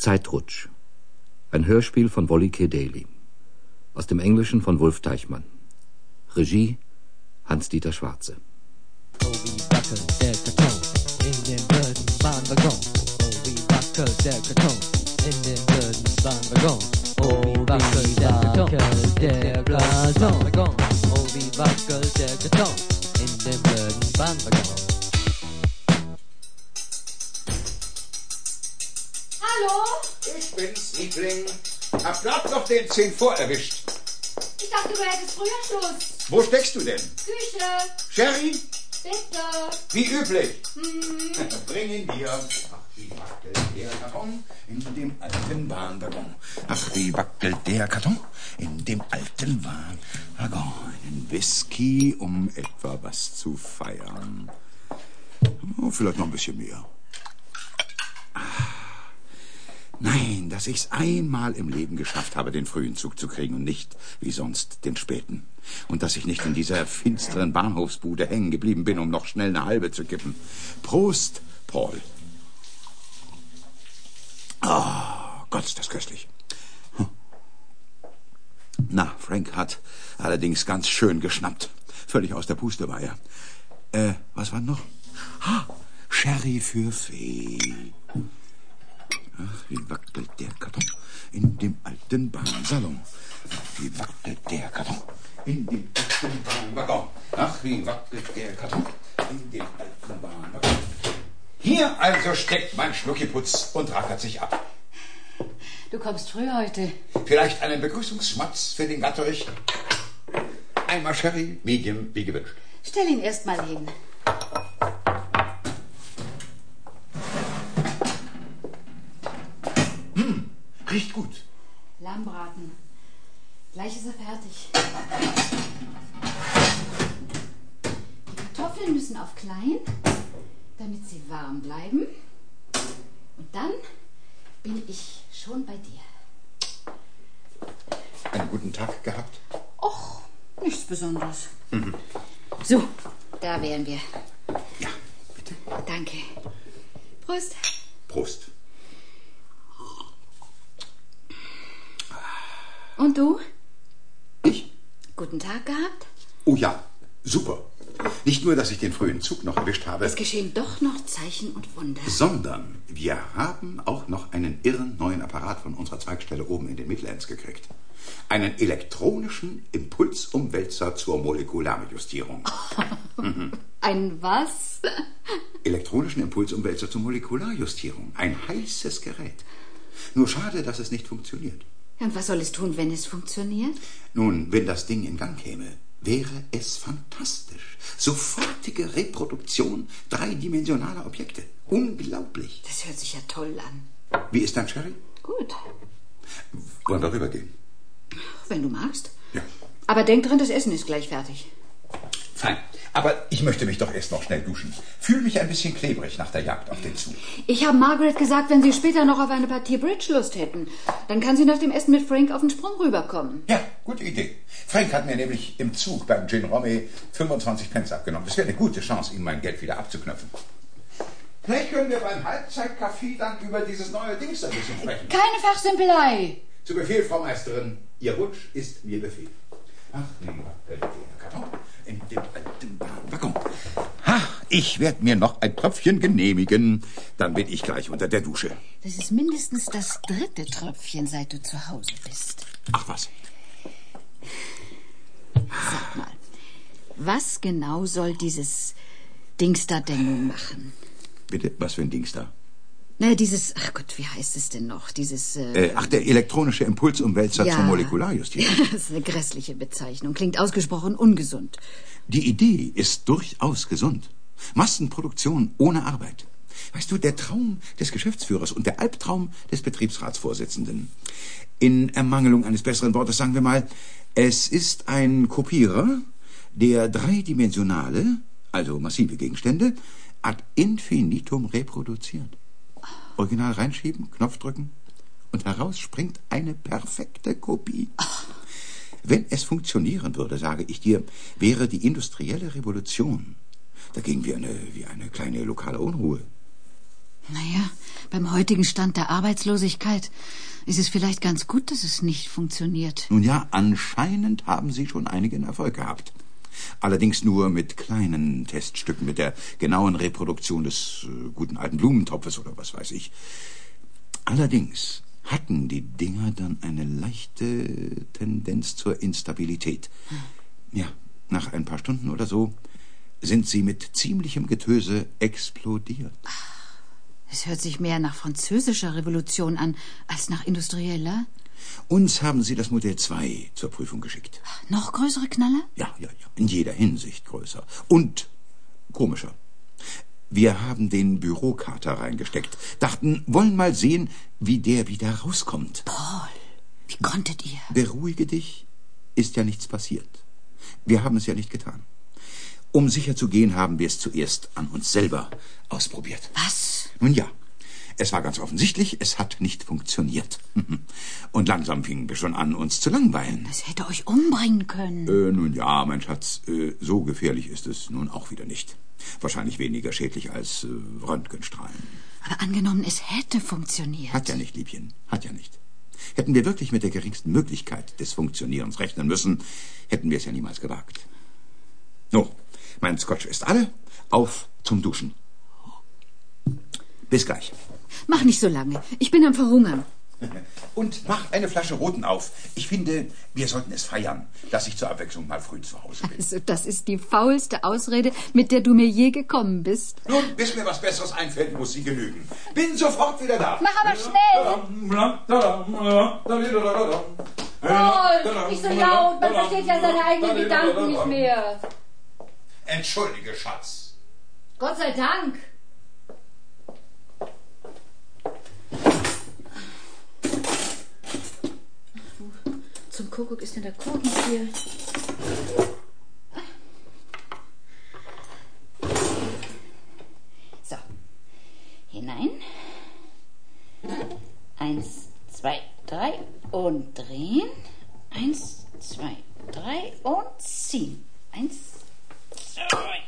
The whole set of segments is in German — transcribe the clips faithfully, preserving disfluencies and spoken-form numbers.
Zeitrutsch. Ein Hörspiel von Wolli K. Daly. Aus dem Englischen von Wulf Deichmann. Regie Hans-Dieter Schwarze. Oh, wie wackelt der Karton in dem blöden Bahnwaggon. Oh, wie wackelt der Karton in dem blöden Bahnwaggon. Oh, wie wackelt der Karton der Bahnwaggon. Oh, wie wackelt der Karton in dem blöden Bahnwaggon. Hallo? Ich bin's, Liebling. Hab grad noch den zehn vor erwischt. Ich dachte, du hättest früher Schluss. Wo steckst du denn? Küche. Sherry? Bitte. Wie üblich. Hm. Bring ihn dir. Ach, wie wackelt der Karton in dem alten Bahnwaggon. Ach, wie wackelt der Karton in dem alten Bahnwaggon. Einen Whisky, um etwa was zu feiern. Oh, vielleicht noch ein bisschen mehr. Nein, dass ich's einmal im Leben geschafft habe, den frühen Zug zu kriegen und nicht, wie sonst, den späten. Und dass ich nicht in dieser finsteren Bahnhofsbude hängen geblieben bin, um noch schnell eine halbe zu kippen. Prost, Paul. Oh, Gott, ist das köstlich. Hm. Na, Frank hat allerdings ganz schön geschnappt. Völlig aus der Puste war er. Äh, was war noch? Ha, Sherry für Fee. Ach, wie wackelt der Karton in dem alten Bahnsalon. Ach, wie wackelt der Karton in dem alten Bahnwaggon. Ach, wie wackelt der Karton in dem alten Bahnwaggon. Hier also steckt mein Schnuckiputz und rackert sich ab. Du kommst früh heute. Vielleicht einen Begrüßungsschmatz für den Gatterich. Einmal Sherry, Medium, wie gewünscht. Stell ihn erst mal hin. Riecht gut. Lammbraten. Gleich ist er fertig. Die Kartoffeln müssen auf klein, damit sie warm bleiben. Und dann bin ich schon bei dir. Einen guten Tag gehabt? Och, nichts Besonderes. Mhm. So, da wären wir. Ja, bitte. Danke. Prost. Prost. Und du? Ich? Guten Tag gehabt? Oh ja, super. Nicht nur, dass ich den frühen Zug noch erwischt habe. Es geschehen doch noch Zeichen und Wunder. Sondern wir haben auch noch einen irren neuen Apparat von unserer Zweigstelle oben in den Midlands gekriegt. Einen elektronischen Impulsumwälzer zur Molekularjustierung. mhm. Ein was? Elektronischen Impulsumwälzer zur Molekularjustierung. Ein heißes Gerät. Nur schade, dass es nicht funktioniert. Und was soll es tun, wenn es funktioniert? Nun, wenn das Ding in Gang käme, wäre es fantastisch. Sofortige Reproduktion dreidimensionaler Objekte. Unglaublich. Das hört sich ja toll an. Wie ist dein Sherry? Gut. Wollen wir rübergehen? Wenn du magst. Ja. Aber denk dran, das Essen ist gleich fertig. Fein. Aber ich möchte mich doch erst noch schnell duschen. Fühle mich ein bisschen klebrig nach der Jagd auf den Zug. Ich habe Margaret gesagt, wenn Sie später noch auf eine Partie Bridge Lust hätten, dann kann sie nach dem Essen mit Frank auf den Sprung rüberkommen. Ja, gute Idee. Frank hat mir nämlich im Zug beim Gin Rummy fünfundzwanzig Pence abgenommen. Das wäre eine gute Chance, ihm mein Geld wieder abzuknöpfen. Vielleicht können wir beim Halbzeitkaffee dann über dieses neue Dings ein bisschen sprechen. Keine Fachsimpelei. Zu Befehl, Frau Meisterin. Ihr Wunsch ist mir Befehl. Ach, lieber Karton in dem alten Bahnwaggon. Ha, ich werde mir noch ein Tröpfchen genehmigen. Dann bin ich gleich unter der Dusche. Das ist mindestens das dritte Tröpfchen, seit du zu Hause bist. Ach was. Sag mal, was genau soll dieses Dings da denn nun machen? Bitte, was für ein Dings da? Na, dieses, ach Gott, wie heißt es denn noch? Dieses, äh, äh ach, der elektronische Impulsumwälzer ja, zur Molekularjustierung. Das ist eine grässliche Bezeichnung. Klingt ausgesprochen ungesund. Die Idee ist durchaus gesund. Massenproduktion ohne Arbeit. Weißt du, der Traum des Geschäftsführers und der Albtraum des Betriebsratsvorsitzenden. In Ermangelung eines besseren Wortes sagen wir mal, es ist ein Kopierer, der dreidimensionale, also massive Gegenstände, ad infinitum reproduziert. Original reinschieben, Knopf drücken und heraus springt eine perfekte Kopie. Wenn es funktionieren würde, sage ich dir, wäre die industrielle Revolution dagegen wie eine, wie eine kleine lokale Unruhe. Naja, beim heutigen Stand der Arbeitslosigkeit ist es vielleicht ganz gut, dass es nicht funktioniert. Nun ja, anscheinend haben Sie schon einigen Erfolg gehabt. Allerdings nur mit kleinen Teststücken, mit der genauen Reproduktion des äh, guten alten Blumentopfes oder was weiß ich. Allerdings hatten die Dinger dann eine leichte Tendenz zur Instabilität. Hm. Ja, nach ein paar Stunden oder so sind sie mit ziemlichem Getöse explodiert. Es hört sich mehr nach französischer Revolution an, als nach industrieller. Uns haben sie das Modell zwei zur Prüfung geschickt. Noch größere Knaller? Ja, ja, ja. In jeder Hinsicht größer. Und komischer. Wir haben den Bürokater reingesteckt. Dachten, wollen mal sehen, wie der wieder rauskommt. Paul, wie konntet ihr? Beruhige dich, ist ja nichts passiert. Wir haben es ja nicht getan. Um sicher zu gehen, haben wir es zuerst an uns selber ausprobiert. Was? Nun ja, es war ganz offensichtlich, es hat nicht funktioniert. Und langsam fingen wir schon an, uns zu langweilen. Das hätte euch umbringen können. Äh, nun ja, mein Schatz, äh, so gefährlich ist es nun auch wieder nicht. Wahrscheinlich weniger schädlich als äh, Röntgenstrahlen. Aber angenommen, es hätte funktioniert. Hat ja nicht, Liebchen, hat ja nicht. Hätten wir wirklich mit der geringsten Möglichkeit des Funktionierens rechnen müssen, hätten wir es ja niemals gewagt. No, mein Scotch ist alle. Auf zum Duschen. Bis gleich. Mach nicht so lange. Ich bin am Verhungern. Und mach eine Flasche Roten auf. Ich finde, wir sollten es feiern, dass ich zur Abwechslung mal früh zu Hause bin. Also, das ist die faulste Ausrede, mit der du mir je gekommen bist. Nun, bis mir was Besseres einfällt, muss sie genügen. Bin sofort wieder da. Mach aber schnell! Paul, nicht so laut, man versteht ja seine eigenen Gedanken nicht mehr. Entschuldige, Schatz. Gott sei Dank. Zum Kuckuck ist denn der Korkenzieher? So. Hinein. Eins, zwei, drei und drehen. Eins, zwei, drei und ziehen. Eins, zwei.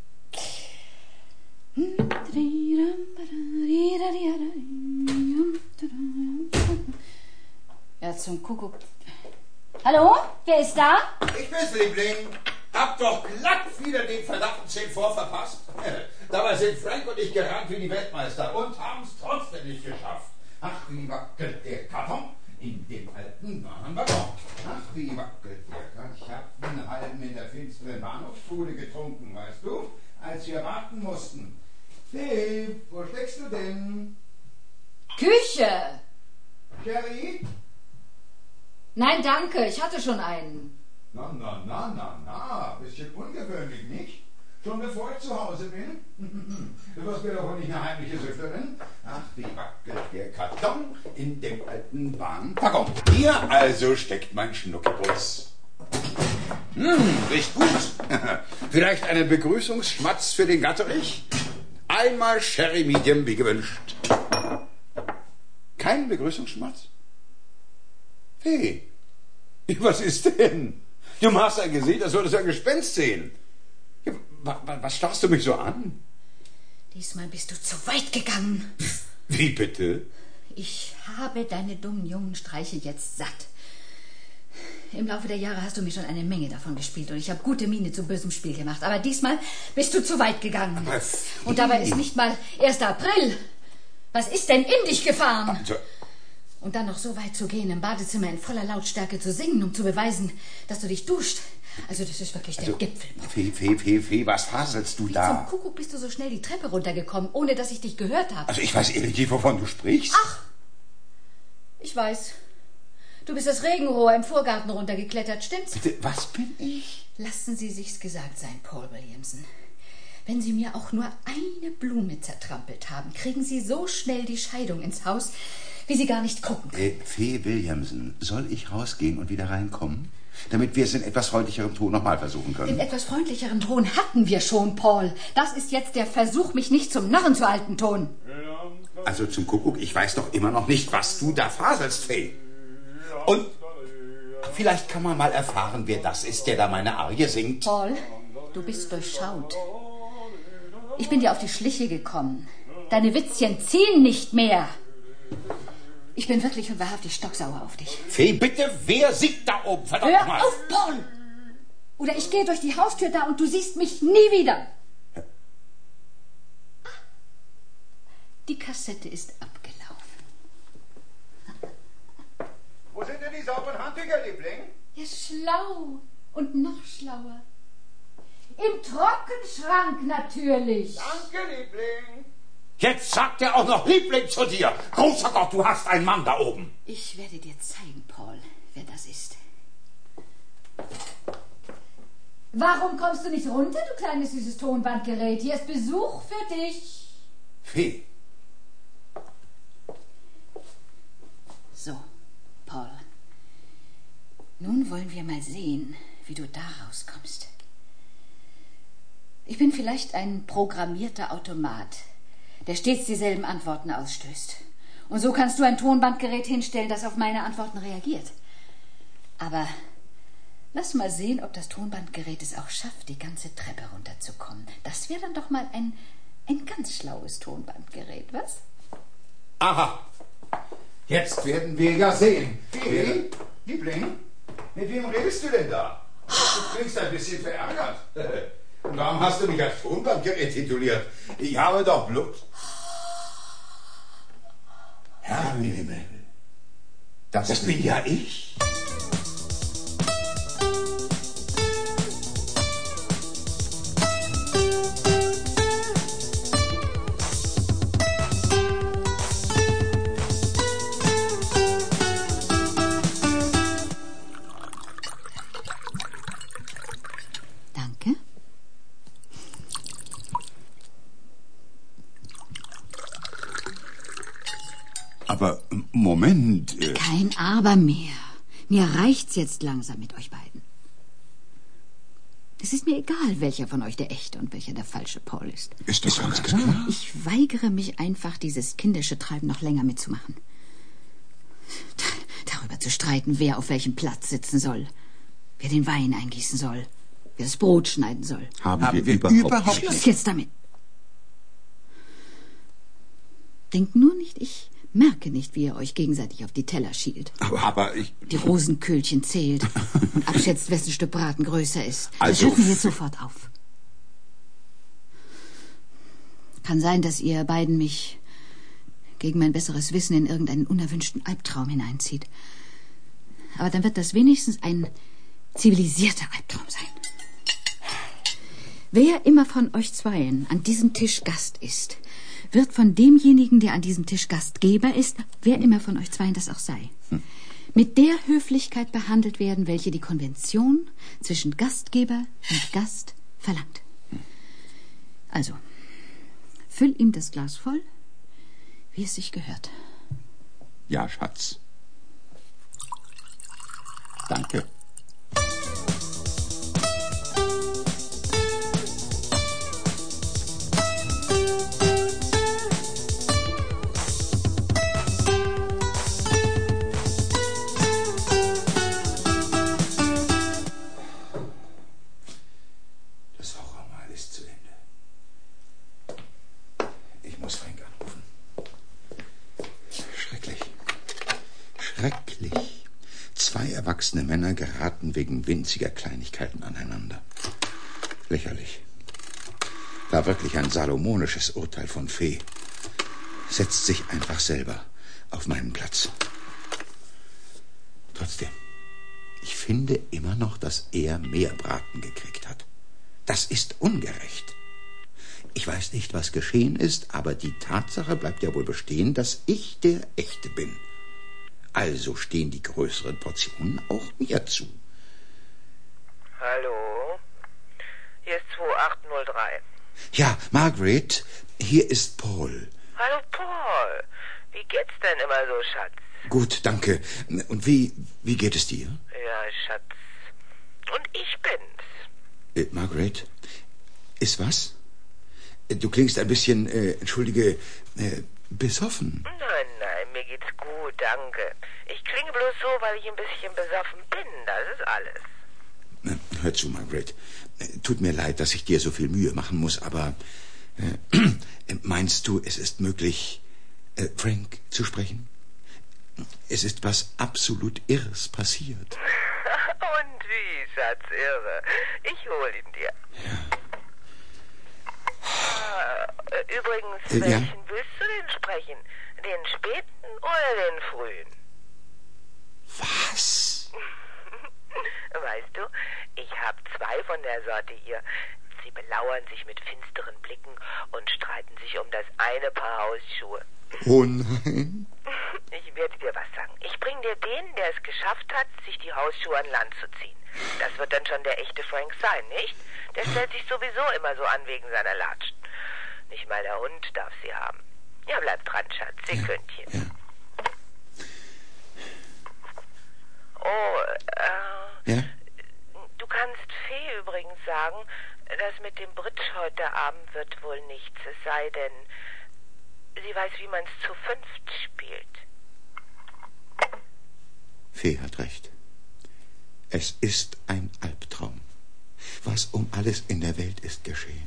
Ja, zum Kuckuck. Hallo? Wer ist da? Ich bin's, Liebling. Hab doch glatt wieder den verdammten zehn vor verpasst. Dabei sind Frank und ich gerannt wie die Weltmeister und haben's trotzdem nicht geschafft. Ach, wie wackelt der Karton in dem alten Warenwaggon. Ach, wie wackelt der Karton. Ich hab einen halben in der finsteren Bahnhofsbude getrunken, weißt du, als wir warten mussten. Hey, wo steckst du denn? Küche! Sherry? Nein, danke, ich hatte schon einen. Na, na, na, na, na, bisschen ungewöhnlich, nicht? Schon bevor ich zu Hause bin? Du wirst mir doch wohl nicht eine heimliche Süfflerin? Ach, wie wackelt der Karton in dem alten Bahnwaggon. Hier also steckt mein Schnuckiputz. Hm, riecht gut. Vielleicht einen Begrüßungsschmatz für den Gatterich? Einmal Sherry Medium wie gewünscht. Kein Begrüßungsschmatz? Hey, was ist denn? Du machst ein Gesicht, als würdest du ein Gespenst sehen. Ja, wa, wa, was starrst du mich so an? Diesmal bist du zu weit gegangen. Wie bitte? Ich habe deine dummen jungen Streiche jetzt satt. Im Laufe der Jahre hast du mir schon eine Menge davon gespielt und ich habe gute Miene zu bösem Spiel gemacht. Aber diesmal bist du zu weit gegangen. Und dabei ist nicht mal erster April. Was ist denn in dich gefahren? Also, Und dann noch so weit zu gehen, im Badezimmer in voller Lautstärke zu singen, um zu beweisen, dass du dich duscht. Also das ist wirklich der also, Gipfel. Fee, Fee, Fee, Fee, was faselst du Wie da? zum Kuckuck bist du so schnell die Treppe runtergekommen, ohne dass ich dich gehört habe. Also ich weiß ehrlich nicht, wovon du sprichst. Ach, ich weiß. Du bist das Regenrohr im Vorgarten runtergeklettert, stimmt's? Bitte, was bin ich? Lassen Sie sich's gesagt sein, Paul Williamson. Wenn Sie mir auch nur eine Blume zertrampelt haben, kriegen Sie so schnell die Scheidung ins Haus, wie Sie gar nicht gucken können. Äh, Fee Williamson, soll ich rausgehen und wieder reinkommen? Damit wir es in etwas freundlicherem Ton nochmal versuchen können. Den etwas freundlicheren Ton hatten wir schon, Paul. Das ist jetzt der Versuch, mich nicht zum Narren zu halten, Ton. Also zum Kuckuck, ich weiß doch immer noch nicht, was du da faselst, Fee. Und vielleicht kann man mal erfahren, wer das ist, der da meine Arie singt. Paul, du bist durchschaut. Ich bin dir auf die Schliche gekommen. Deine Witzchen ziehen nicht mehr. Ich bin wirklich und wahrhaftig stocksauer auf dich. Fee, bitte, wer sieht da oben? Verdammt Hör mal. auf, Paul! Oder ich gehe durch die Haustür da und du siehst mich nie wieder. Die Kassette ist abgelaufen. Wo sind denn die sauberen Handtücher, Liebling? Ja, schlau und noch schlauer. Im Trockenschrank natürlich. Danke, Liebling. Jetzt sagt er auch noch Liebling zu dir. Großer Gott, du hast einen Mann da oben. Ich werde dir zeigen, Paul, wer das ist. Warum kommst du nicht runter, du kleines süßes Tonbandgerät? Hier ist Besuch für dich. Fee. So, Paul. Nun wollen wir mal sehen, wie du da rauskommst. Ich bin vielleicht ein programmierter Automat, der stets dieselben Antworten ausstößt. Und so kannst du ein Tonbandgerät hinstellen, das auf meine Antworten reagiert. Aber lass mal sehen, ob das Tonbandgerät es auch schafft, die ganze Treppe runterzukommen. Das wäre dann doch mal ein, ein ganz schlaues Tonbandgerät, was? Aha. Jetzt werden wir ja sehen. Fee, Liebling, mit wem redest du denn da? Du klingst ein bisschen verärgert. Und warum hast du mich als Tonbandgerät tituliert? Ich habe doch Blut. Herr im Himmel, das, das bin ja ich. Danke. Aber Moment. Äh Kein Aber mehr. Mir reicht's jetzt langsam mit euch beiden. Es ist mir egal, welcher von euch der echte und welcher der falsche Paul ist. Ist doch ganz klar. Ich weigere mich einfach, dieses kindische Treiben noch länger mitzumachen. Darüber zu streiten, wer auf welchem Platz sitzen soll, wer den Wein eingießen soll, wer das Brot schneiden soll. Haben, Haben wir, wir überhaupt, überhaupt Schluss jetzt damit. Denkt nur nicht, ich merke nicht, wie ihr euch gegenseitig auf die Teller schielt. Aber, aber ich... Die Rosenköhlchen zählt und abschätzt, wessen Stück Braten größer ist. Das Also- hört mir jetzt sofort auf. Kann sein, dass ihr beiden mich gegen mein besseres Wissen in irgendeinen unerwünschten Albtraum hineinzieht. Aber dann wird das wenigstens ein zivilisierter Albtraum sein. Wer immer von euch zweien an diesem Tisch Gast ist, wird von demjenigen, der an diesem Tisch Gastgeber ist, wer immer von euch zweien das auch sei, hm. mit der Höflichkeit behandelt werden, welche die Konvention zwischen Gastgeber und Gast verlangt. Hm. Also, füll ihm das Glas voll, wie es sich gehört. Ja, Schatz. Danke. Das Horrormal ist zu Ende. Ich muss Frank anrufen. Schrecklich. Schrecklich. Zwei erwachsene Männer geraten wegen winziger Kleinigkeiten aneinander. Lächerlich. War wirklich ein salomonisches Urteil von Fee. Setzt sich einfach selber auf meinen Platz. Trotzdem, ich finde immer noch, dass er mehr Braten gekriegt hat. Das ist ungerecht. Ich weiß nicht, was geschehen ist, aber die Tatsache bleibt ja wohl bestehen, dass ich der Echte bin. Also stehen die größeren Portionen auch mir zu. Hallo? Hier ist zwei acht null drei. Ja, Margaret, hier ist Paul. Hallo, Paul. Wie geht's denn immer so, Schatz? Gut, danke. Und wie, wie geht es dir? Ja, Schatz. Und ich bin's. Äh, Margaret, ist was? Du klingst ein bisschen, äh, entschuldige, äh, besoffen. Nein, nein, mir geht's gut, danke. Ich klinge bloß so, weil ich ein bisschen besoffen bin, das ist alles. Hör zu, Margaret. Tut mir leid, dass ich dir so viel Mühe machen muss, aber Äh, meinst du, es ist möglich, äh, Frank zu sprechen? Es ist was absolut Irres passiert. Und wie, Schatz, irre. Ich hol ihn dir. Ja. Äh, übrigens, Äh, welchen ja? willst du denn sprechen? Den späten oder den frühen? Was? Weißt du, ich hab zwei von der Sorte hier. Sie belauern sich mit finsteren Blicken und streiten sich um das eine Paar Hausschuhe. Oh nein. Ich werde dir was sagen. Ich bring dir den, der es geschafft hat, sich die Hausschuhe an Land zu ziehen. Das wird dann schon der echte Frank sein, nicht? Der stellt sich sowieso immer so an wegen seiner Latschen. Nicht mal der Hund darf sie haben. Ja, bleib dran, Schatz. Sekündchen. Ja. Oh, äh... Ja? Du kannst Fee übrigens sagen, das mit dem Bridge heute Abend wird wohl nichts, es sei denn, sie weiß, wie man es zu fünft spielt. Fee hat recht. Es ist ein Albtraum. Was um alles in der Welt ist geschehen?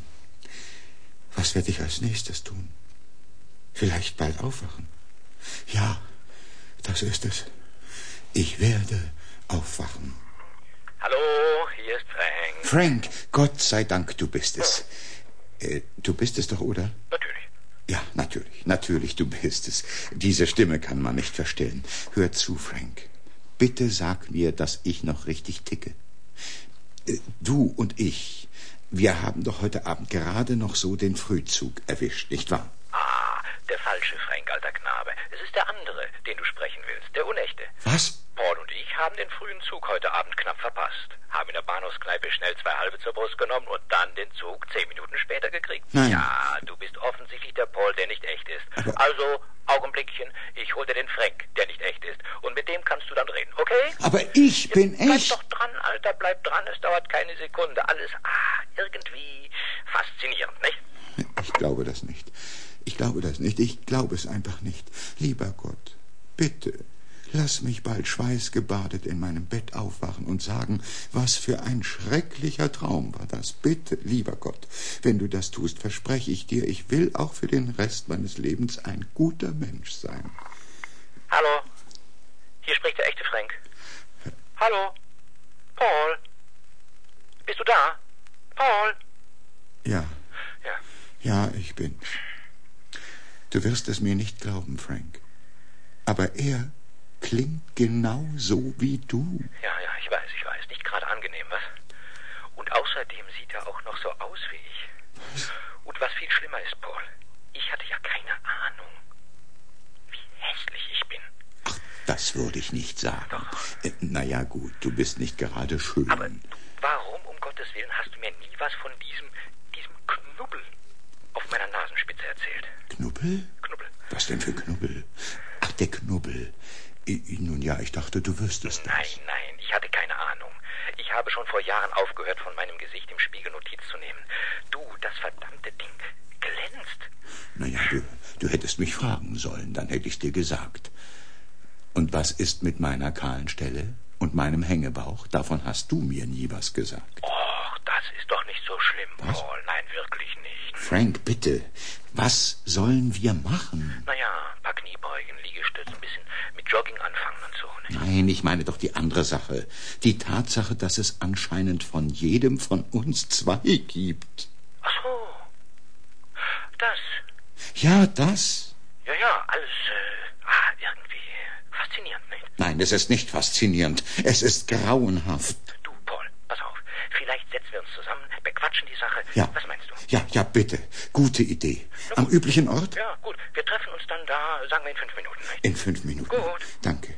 Was werde ich als nächstes tun? Vielleicht bald aufwachen? Ja, das ist es. Ich werde aufwachen. Hallo, hier ist Frank. Frank, Gott sei Dank, du bist es. Äh, du bist es doch, oder? Natürlich. Ja, natürlich, natürlich, du bist es. Diese Stimme kann man nicht verstellen. Hör zu, Frank. Bitte sag mir, dass ich noch richtig ticke. Äh, du und ich, wir haben doch heute Abend gerade noch so den Frühzug erwischt, nicht wahr? Ah, der falsche Frank, alter Knabe. Es ist der andere, den du sprechen willst, der unechte. Was? Paul und ich haben den frühen Zug heute Abend knapp verpasst. Haben in der Bahnhofskneipe schnell zwei halbe zur Brust genommen und dann den Zug zehn Minuten später gekriegt. Nein. Ja, du bist offensichtlich der Paul, der nicht echt ist. Aber- Also, Augenblickchen, ich hol dir den Frank, der nicht echt ist. Und mit dem kannst du dann reden, okay? Aber ich bin Jetzt bleib echt. doch dran, Alter, bleib dran. Es dauert keine Sekunde. Alles, ah, irgendwie faszinierend, nicht? Ich glaube das nicht. Ich glaube das nicht. Ich glaube es einfach nicht. Lieber Gott, bitte, lass mich bald schweißgebadet in meinem Bett aufwachen und sagen, was für ein schrecklicher Traum war das. Bitte, lieber Gott, wenn du das tust, verspreche ich dir, ich will auch für den Rest meines Lebens ein guter Mensch sein. Hallo, hier spricht der echte Frank. Hallo, Paul. Bist du da? Paul? Ja, Ja. ja, ich bin's. Du wirst es mir nicht glauben, Frank. Aber er klingt genau so wie du. Ja, ja, ich weiß, ich weiß. Nicht gerade angenehm, was? Und außerdem sieht er auch noch so aus wie ich. Und was viel schlimmer ist, Paul, ich hatte ja keine Ahnung, wie hässlich ich bin. Ach, das würde ich nicht sagen. Doch. Äh, na ja, gut, du bist nicht gerade schön. Aber du, warum, um Gottes Willen, hast du mir nie was von diesem, diesem Knubbel auf meiner Nasenspitze erzählt? Knubbel? Knubbel. Was denn für Knubbel? Ach, der Knubbel. I, nun ja, ich dachte, du wüsstest das. Nein, nein, ich hatte keine Ahnung. Ich habe schon vor Jahren aufgehört, von meinem Gesicht im Spiegel Notiz zu nehmen. Du, das verdammte Ding, glänzt. Na ja, du, du hättest mich fragen sollen, dann hätte ich's dir gesagt. Und was ist mit meiner kahlen Stelle und meinem Hängebauch? Davon hast du mir nie was gesagt. Och, das ist doch nicht so schlimm, Was? Paul. Nein, wirklich nicht. Frank, bitte, was sollen wir machen? Naja, ein paar Kniebeugen, Liegestütz, ein bisschen mit Jogging anfangen und so. Ne? Nein, ich meine doch die andere Sache. Die Tatsache, dass es anscheinend von jedem von uns zwei gibt. Ach so, das. Ja, das. Ja, ja, alles, äh, ah, irgendwie faszinierend, nicht? Nein, es ist nicht faszinierend. Es ist grauenhaft. Du, Paul, pass auf. Vielleicht setzen wir uns zusammen, bequatschen die Sache. Ja. Was meinst du? Ja, ja, bitte. Gute Idee. Am üblichen Ort? Ja, gut. Wir treffen uns dann da, sagen wir in fünf Minuten, nicht? In fünf Minuten. Gut. Danke.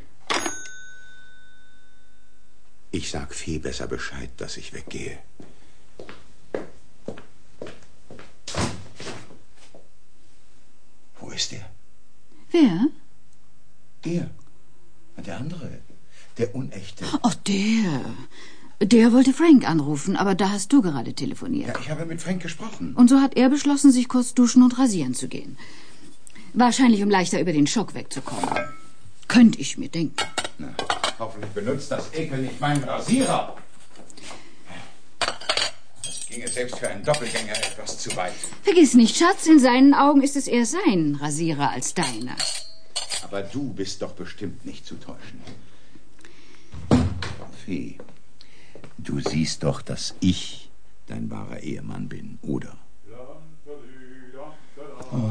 Ich sag Fee besser Bescheid, dass ich weggehe. Wo ist der? Wer? Der. Der andere. Der Unechte. Ach, der. Der wollte Frank anrufen, aber da hast du gerade telefoniert. Ja, ich habe mit Frank gesprochen. Und so hat er beschlossen, sich kurz duschen und rasieren zu gehen. Wahrscheinlich, um leichter über den Schock wegzukommen. Könnte ich mir denken. Na, hoffentlich benutzt das Ekel nicht meinen Rasierer. Das ginge selbst für einen Doppelgänger etwas zu weit. Vergiss nicht, Schatz, in seinen Augen ist es eher sein Rasierer als deiner. Aber du bist doch bestimmt nicht zu täuschen. Fee, du siehst doch, dass ich dein wahrer Ehemann bin, oder? Oh.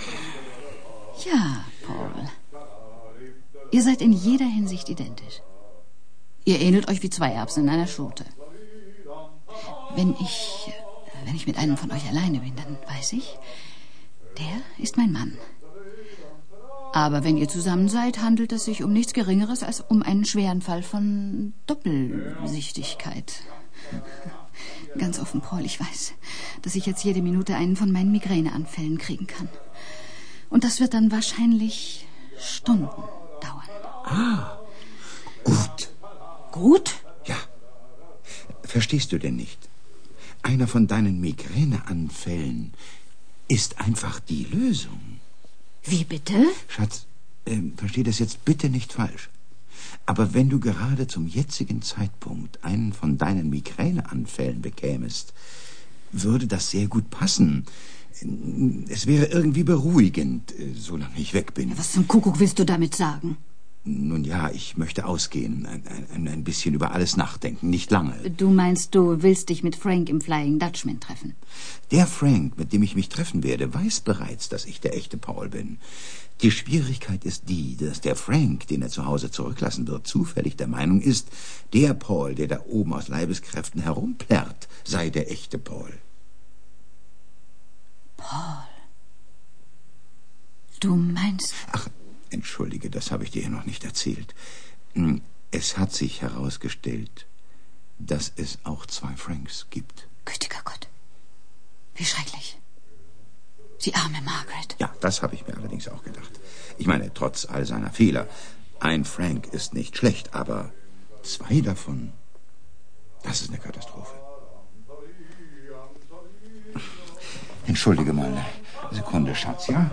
Ja, Paul. Ihr seid in jeder Hinsicht identisch. Ihr ähnelt euch wie zwei Erbsen in einer Schote. Wenn ich, wenn ich mit einem von euch alleine bin, dann weiß ich, der ist mein Mann. Aber wenn ihr zusammen seid, handelt es sich um nichts Geringeres als um einen schweren Fall von Doppelsichtigkeit. Ganz offen, Paul, ich weiß, dass ich jetzt jede Minute einen von meinen Migräneanfällen kriegen kann. Und das wird dann wahrscheinlich Stunden dauern. Ah, gut. Gut? Ja. Verstehst du denn nicht? Einer von deinen Migräneanfällen ist einfach die Lösung. Wie bitte? Schatz, äh, versteh das jetzt bitte nicht falsch. Aber wenn du gerade zum jetzigen Zeitpunkt einen von deinen Migräneanfällen bekämest, würde das sehr gut passen. Es wäre irgendwie beruhigend, solange ich weg bin. Was zum Kuckuck willst du damit sagen? Nun ja, ich möchte ausgehen, ein, ein, ein bisschen über alles nachdenken, nicht lange. Du meinst, du willst dich mit Frank im Flying Dutchman treffen? Der Frank, mit dem ich mich treffen werde, weiß bereits, dass ich der echte Paul bin. Die Schwierigkeit ist die, dass der Frank, den er zu Hause zurücklassen wird, zufällig der Meinung ist, der Paul, der da oben aus Leibeskräften herumplärrt, sei der echte Paul. Paul. Du meinst... Ach, entschuldige, das habe ich dir ja noch nicht erzählt. Es hat sich herausgestellt, dass es auch zwei Franks gibt. Gütiger Gott. Wie schrecklich. Die arme Margaret. Ja, das habe ich mir allerdings auch gedacht. Ich meine, trotz all seiner Fehler, ein Frank ist nicht schlecht, aber zwei davon, das ist eine Katastrophe. Entschuldige mal eine Sekunde, Schatz, ja?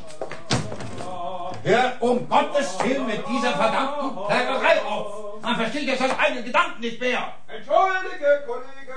Hör um Gottes Willen mit dieser verdammten Plärrerei auf! Man versteht ja seinen eigenen Gedanken nicht mehr! Entschuldige, Kollege!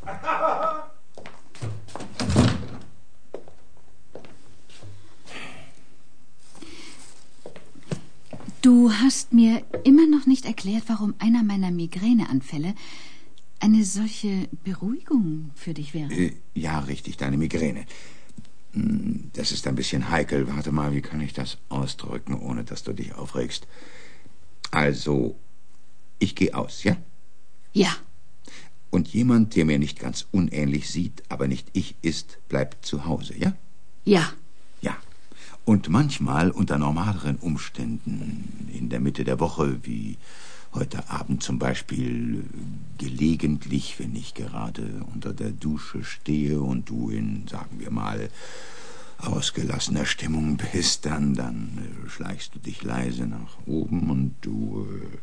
Du hast mir immer noch nicht erklärt, warum einer meiner Migräneanfälle eine solche Beruhigung für dich wäre. Äh, ja, richtig, deine Migräne. Das ist ein bisschen heikel. Warte mal, wie kann ich das ausdrücken, ohne dass du dich aufregst? Also, ich gehe aus, ja? Ja. Und jemand, der mir nicht ganz unähnlich sieht, aber nicht ich ist, bleibt zu Hause, ja? Ja. Ja. Und manchmal unter normaleren Umständen, in der Mitte der Woche, wie heute Abend zum Beispiel, gelegentlich, wenn ich gerade unter der Dusche stehe und du in, sagen wir mal, ausgelassener Stimmung bist, dann, dann äh, schleichst du dich leise nach oben und du... Äh,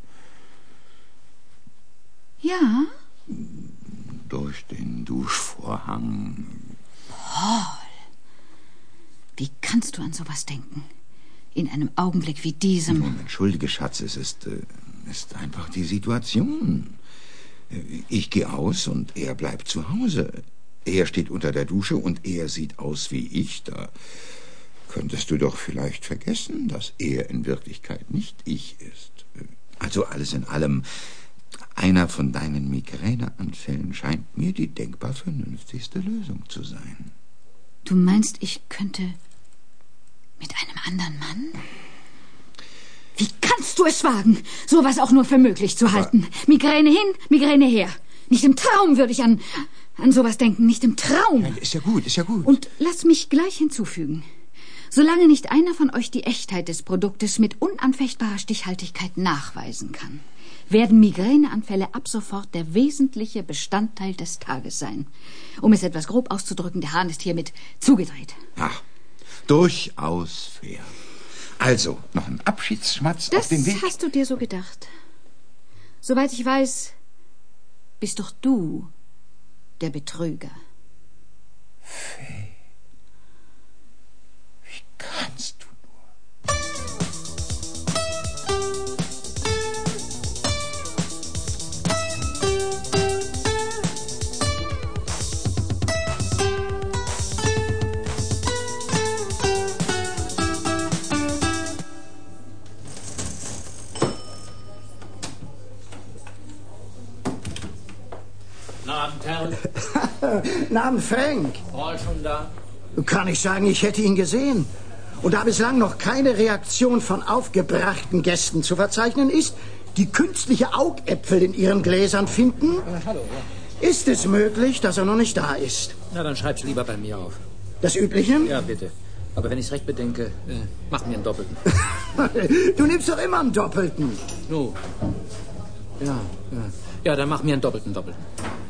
ja? Durch den Duschvorhang. Paul, wie kannst du an sowas denken? In einem Augenblick wie diesem... Nun, entschuldige, Schatz, es ist... Äh, ist einfach die Situation. Ich gehe aus und er bleibt zu Hause. Er steht unter der Dusche und er sieht aus wie ich. Da könntest du doch vielleicht vergessen, dass er in Wirklichkeit nicht ich ist. Also alles in allem, einer von deinen Migräneanfällen scheint mir die denkbar vernünftigste Lösung zu sein. Du meinst, ich könnte mit einem anderen Mann? Wie kannst du es wagen, sowas auch nur für möglich zu halten? Aber Migräne hin, Migräne her. Nicht im Traum würde ich an, an sowas denken, nicht im Traum. Nein, ist ja gut, ist ja gut. Und lass mich gleich hinzufügen. Solange nicht einer von euch die Echtheit des Produktes mit unanfechtbarer Stichhaltigkeit nachweisen kann, werden Migräneanfälle ab sofort der wesentliche Bestandteil des Tages sein. Um es etwas grob auszudrücken, der Hahn ist hiermit zugedreht. Ja, durchaus fair. Also, noch ein Abschiedsschmatz das auf den Weg. Das hast du dir so gedacht. Soweit ich weiß, bist doch du der Betrüger. Fee, wie kannst du nur? Harold. Namen Frank. Paul schon da? Kann ich sagen, ich hätte ihn gesehen. Und da bislang noch keine Reaktion von aufgebrachten Gästen zu verzeichnen ist, die künstliche Augäpfel in ihren Gläsern finden, Ja, hallo, ja. ist es möglich, dass er noch nicht da ist. Na, dann schreib's lieber bei mir auf. Das Übliche? Ja, bitte. Aber wenn ich's recht bedenke, äh, mach mir einen Doppelten. Du nimmst doch immer einen Doppelten. No. Ja, ja. Ja, dann mach mir einen Doppelten, Doppelten.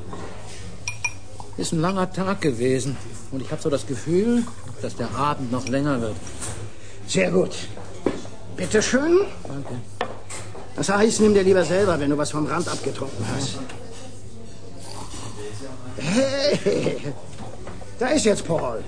Ist ein langer Tag gewesen. Und ich habe so das Gefühl, dass der Abend noch länger wird. Sehr gut. Bitte schön. Danke. Das Eis nimm dir lieber selber, wenn du was vom Rand abgetrunken hast. Hey, da ist jetzt Paul.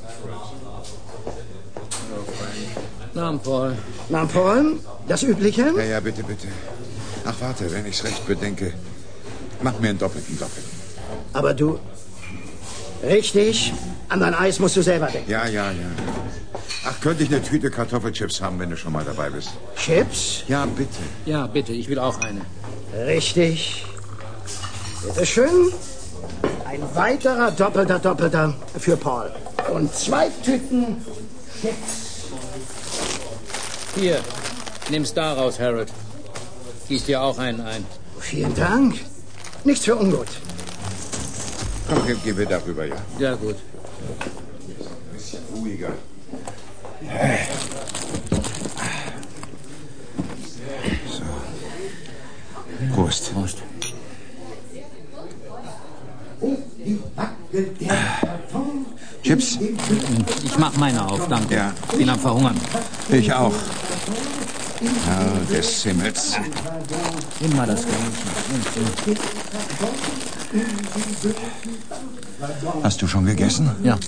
Na, Paul. Na, Paul, das Übliche? Ja, ja, bitte, bitte. Ach, warte, wenn ich's recht bedenke. Mach mir einen doppelten Doppelten. Aber du... Richtig. An dein Eis musst du selber denken. Ja, ja, ja. Ach, könnte ich eine Tüte Kartoffelchips haben, wenn du schon mal dabei bist? Chips? Ja, bitte. Ja, bitte, ich will auch eine. Richtig. Bitte schön. Ein weiterer doppelter Doppelter für Paul. Und zwei Tüten Chips. Hier, nimm's daraus, Harold. Gieß dir auch einen ein. Vielen Dank. Nichts für ungut. Komm, gehen geh wir darüber, ja. Ja, gut. Ein bisschen ruhiger. So. Prost. Prost. Chips? Ich mach meine auf, danke. Ja. Bin am Verhungern. Ich auch. Herr des Himmels. Immer das Gleiche. Hast du schon gegessen? Ja.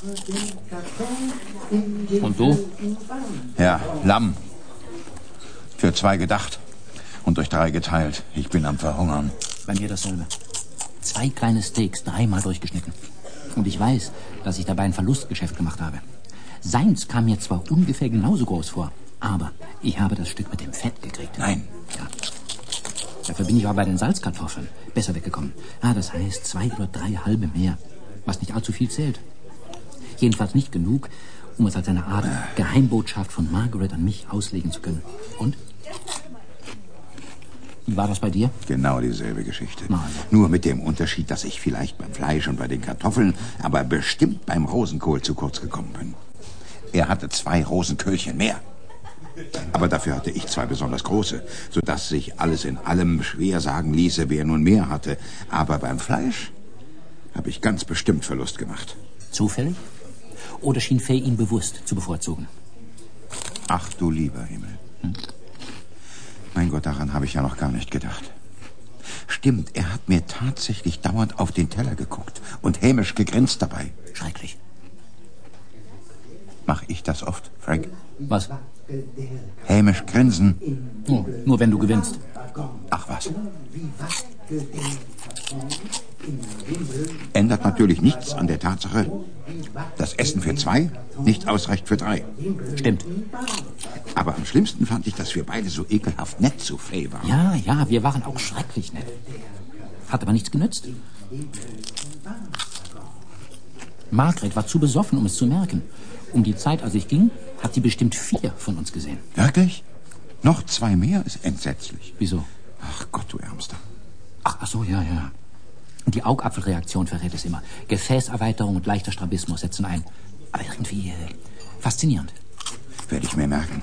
Und du? Ja, Lamm. Für zwei gedacht und durch drei geteilt. Ich bin am Verhungern. Bei mir dasselbe. Zwei kleine Steaks, dreimal durchgeschnitten. Und ich weiß, dass ich dabei ein Verlustgeschäft gemacht habe. Seins kam mir zwar ungefähr genauso groß vor, aber ich habe das Stück mit dem Fett gekriegt. Nein. Ja. Dafür bin ich aber bei den Salzkartoffeln besser weggekommen. Ah, das heißt zwei oder drei halbe mehr, was nicht allzu viel zählt. Jedenfalls nicht genug, um es als eine Art Geheimbotschaft von Margaret an mich auslegen zu können. Und? Wie war das bei dir? Genau dieselbe Geschichte. Nein. Nur mit dem Unterschied, dass ich vielleicht beim Fleisch und bei den Kartoffeln, aber bestimmt beim Rosenkohl zu kurz gekommen bin. Er hatte zwei Rosenköhlchen mehr. Aber dafür hatte ich zwei besonders große, sodass sich alles in allem schwer sagen ließe, wer nun mehr hatte. Aber beim Fleisch habe ich ganz bestimmt Verlust gemacht. Zufällig? Oder schien Fay ihn bewusst zu bevorzugen? Ach du lieber Himmel. Hm? Mein Gott, daran habe ich ja noch gar nicht gedacht. Stimmt, er hat mir tatsächlich dauernd auf den Teller geguckt und hämisch gegrinst dabei. Schrecklich. Mach ich das oft, Frank? Was? Hämisch grinsen. Oh, nur wenn du gewinnst. Ach was. Ändert natürlich nichts an der Tatsache, dass Essen für zwei nicht ausreicht für drei. Stimmt. Aber am schlimmsten fand ich, dass wir beide so ekelhaft nett zu Fay waren. Ja, ja, wir waren auch schrecklich nett. Hat aber nichts genützt. Margaret war zu besoffen, um es zu merken. Um die Zeit, als ich ging, hat sie bestimmt vier von uns gesehen. Wirklich? Noch zwei mehr ist entsetzlich. Wieso? Ach Gott, du Ärmster. Ach, ach so, ja, ja. Die Augapfelreaktion verrät es immer. Gefäßerweiterung und leichter Strabismus setzen ein. Aber irgendwie äh, faszinierend. Werde ich mir merken.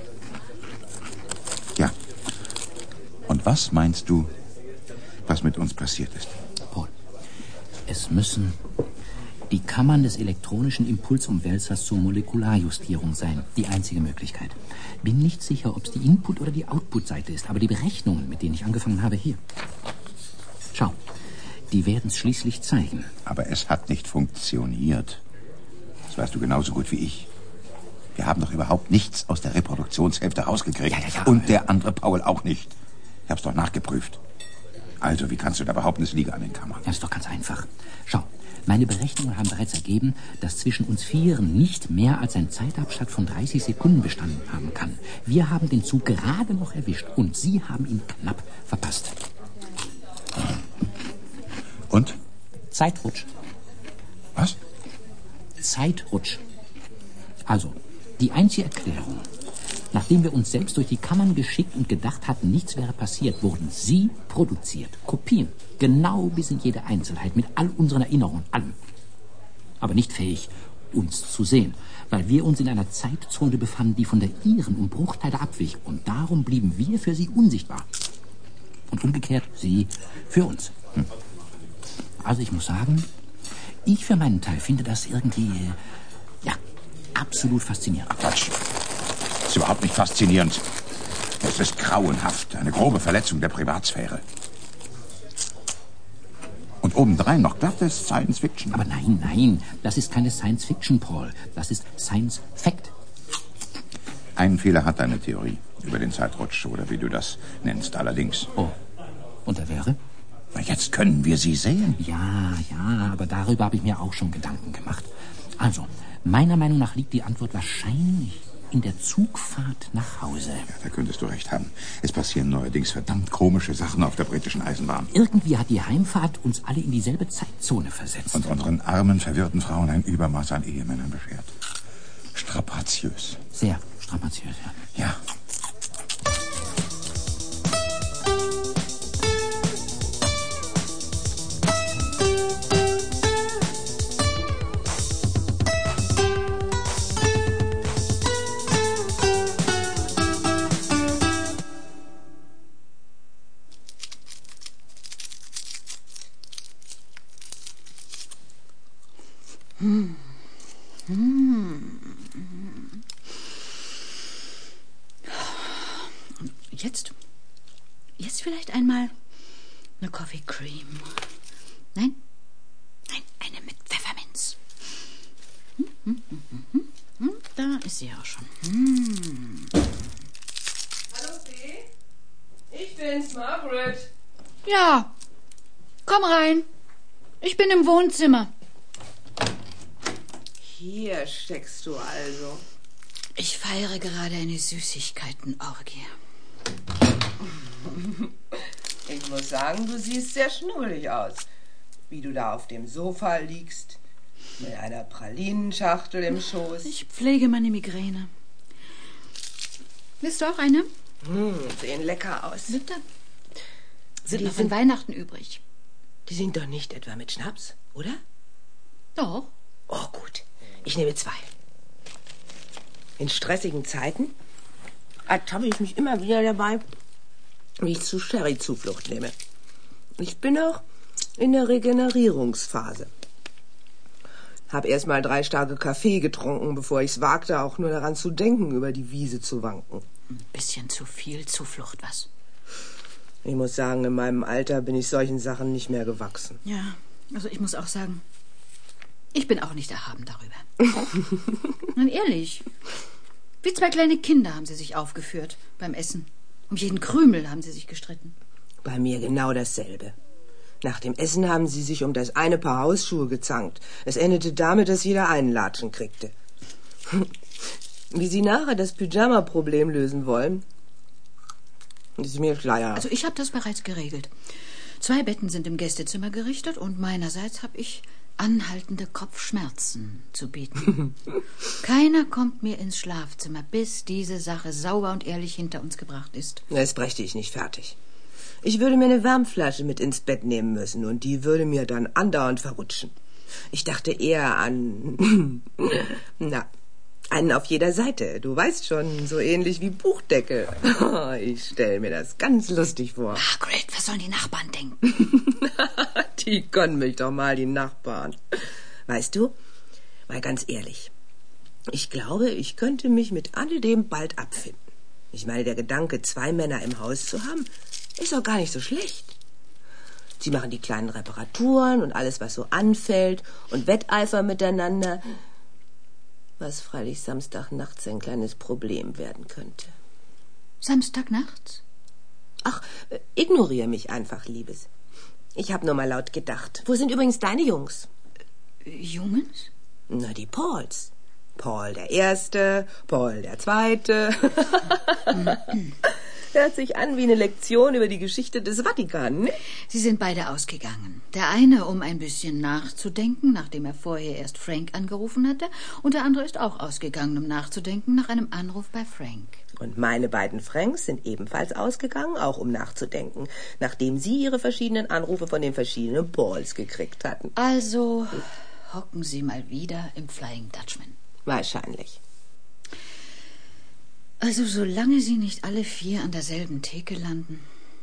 Ja. Und was meinst du, was mit uns passiert ist? Paul, es müssen die Kammern des elektronischen Impulsumwälzers zur Molekularjustierung sein. Die einzige Möglichkeit. Bin nicht sicher, ob es die Input- oder die Output-Seite ist, aber die Berechnungen, mit denen ich angefangen habe, hier. Schau, die werden es schließlich zeigen. Aber es hat nicht funktioniert. Das weißt du genauso gut wie ich. Wir haben doch überhaupt nichts aus der Reproduktionshälfte rausgekriegt. Ja, ja, ja. Und der andere Paul auch nicht. Ich hab's doch nachgeprüft. Also, wie kannst du da behaupten, es liege an den Kammern? Das ist doch ganz einfach. Schau, meine Berechnungen haben bereits ergeben, dass zwischen uns Vieren nicht mehr als ein Zeitabstand von dreißig Sekunden bestanden haben kann. Wir haben den Zug gerade noch erwischt und Sie haben ihn knapp verpasst. Und? Zeitrutsch. Was? Zeitrutsch. Also, die einzige Erklärung. Nachdem wir uns selbst durch die Kammern geschickt und gedacht hatten, nichts wäre passiert, wurden sie produziert. Kopien. Genau bis in jede Einzelheit, mit all unseren Erinnerungen, allem. Aber nicht fähig, uns zu sehen, weil wir uns in einer Zeitzone befanden, die von der ihren um Bruchteile abwich. Und darum blieben wir für sie unsichtbar. Und umgekehrt, sie für uns. Hm. Also ich muss sagen, ich für meinen Teil finde das irgendwie, ja, absolut faszinierend. Ach, Quatsch. Das ist überhaupt nicht faszinierend. Es ist grauenhaft. Eine grobe Verletzung der Privatsphäre. Und obendrein noch glattes Science Fiction. Aber nein, nein, das ist keine Science Fiction, Paul. Das ist Science Fact. Einen Fehler hat deine Theorie über den Zeitrutsch, oder wie du das nennst, allerdings. Oh, und der wäre? Na, jetzt können wir sie sehen. Ja, ja, aber darüber habe ich mir auch schon Gedanken gemacht. Also, meiner Meinung nach liegt die Antwort wahrscheinlich in der Zugfahrt nach Hause. Ja, da könntest du recht haben. Es passieren neuerdings verdammt komische Sachen auf der britischen Eisenbahn. Irgendwie hat die Heimfahrt uns alle in dieselbe Zeitzone versetzt. Und unseren armen, verwirrten Frauen ein Übermaß an Ehemännern beschert. Strapaziös. Sehr strapaziös, ja. Ja. Hm. Hm. Jetzt, jetzt vielleicht einmal eine Coffee Cream. Nein, nein, eine mit Pfefferminz. Hm, hm, hm, hm, hm. Da ist sie auch schon. Hm. Hallo, Sie? Ich bin's, Margaret. Ja, komm rein. Ich bin im Wohnzimmer. Hier steckst du also. Ich feiere gerade eine Süßigkeitenorgie. Ich muss sagen, du siehst sehr schnubbelig aus. Wie du da auf dem Sofa liegst, mit einer Pralinenschachtel im Schoß. Ich pflege meine Migräne. Willst du auch eine? Hm, sehen lecker aus. Bitte. Sind Die noch von sind- Weihnachten übrig. Die sind doch nicht etwa mit Schnaps, oder? Doch. Oh, gut. Ich nehme zwei. In stressigen Zeiten ertappe ich mich immer wieder dabei, wie ich zu Sherry Zuflucht nehme. Ich bin auch in der Regenerierungsphase. Hab erst mal drei starke Kaffee getrunken, bevor ich es wagte, auch nur daran zu denken, über die Wiese zu wanken. Ein bisschen zu viel Zuflucht, was? Ich muss sagen, in meinem Alter bin ich solchen Sachen nicht mehr gewachsen. Ja, also ich muss auch sagen, ich bin auch nicht erhaben darüber. Nein, ehrlich. Wie zwei kleine Kinder haben sie sich aufgeführt beim Essen. Um jeden Krümel haben sie sich gestritten. Bei mir genau dasselbe. Nach dem Essen haben sie sich um das eine Paar Hausschuhe gezankt. Es endete damit, dass jeder einen Latschen kriegte. Wie sie nachher das Pyjama-Problem lösen wollen, ist mir klar. Also ich habe das bereits geregelt. Zwei Betten sind im Gästezimmer gerichtet und meinerseits habe ich anhaltende Kopfschmerzen zu bieten. Keiner kommt mir ins Schlafzimmer, bis diese Sache sauber und ehrlich hinter uns gebracht ist. Das brächte ich nicht fertig. Ich würde mir eine Wärmflasche mit ins Bett nehmen müssen und die würde mir dann andauernd verrutschen. Ich dachte eher an... na, einen auf jeder Seite. Du weißt schon, so ähnlich wie Buchdeckel. Ich stelle mir das ganz lustig vor. Margaret, was sollen die Nachbarn denken? Die können mich doch mal, die Nachbarn. Weißt du, mal ganz ehrlich, ich glaube, ich könnte mich mit alledem bald abfinden. Ich meine, der Gedanke, zwei Männer im Haus zu haben, ist doch gar nicht so schlecht. Sie machen die kleinen Reparaturen und alles, was so anfällt und wetteifern miteinander, was freilich Samstagnachts ein kleines Problem werden könnte. Samstagnachts? Ach, äh, ignoriere mich einfach, Liebes. Ich habe nur mal laut gedacht. Wo sind übrigens deine Jungs? Jungens? Na, die Pauls. Paul der Erste, Paul der Zweite. Hört sich an wie eine Lektion über die Geschichte des Vatikan, ne? Sie sind beide ausgegangen. Der eine, um ein bisschen nachzudenken, nachdem er vorher erst Frank angerufen hatte. Und der andere ist auch ausgegangen, um nachzudenken, nach einem Anruf bei Frank. Und meine beiden Franks sind ebenfalls ausgegangen, auch um nachzudenken, nachdem sie ihre verschiedenen Anrufe von den verschiedenen Balls gekriegt hatten. Also hocken Sie mal wieder im Flying Dutchman. Wahrscheinlich. Also solange Sie nicht alle vier an derselben Theke landen,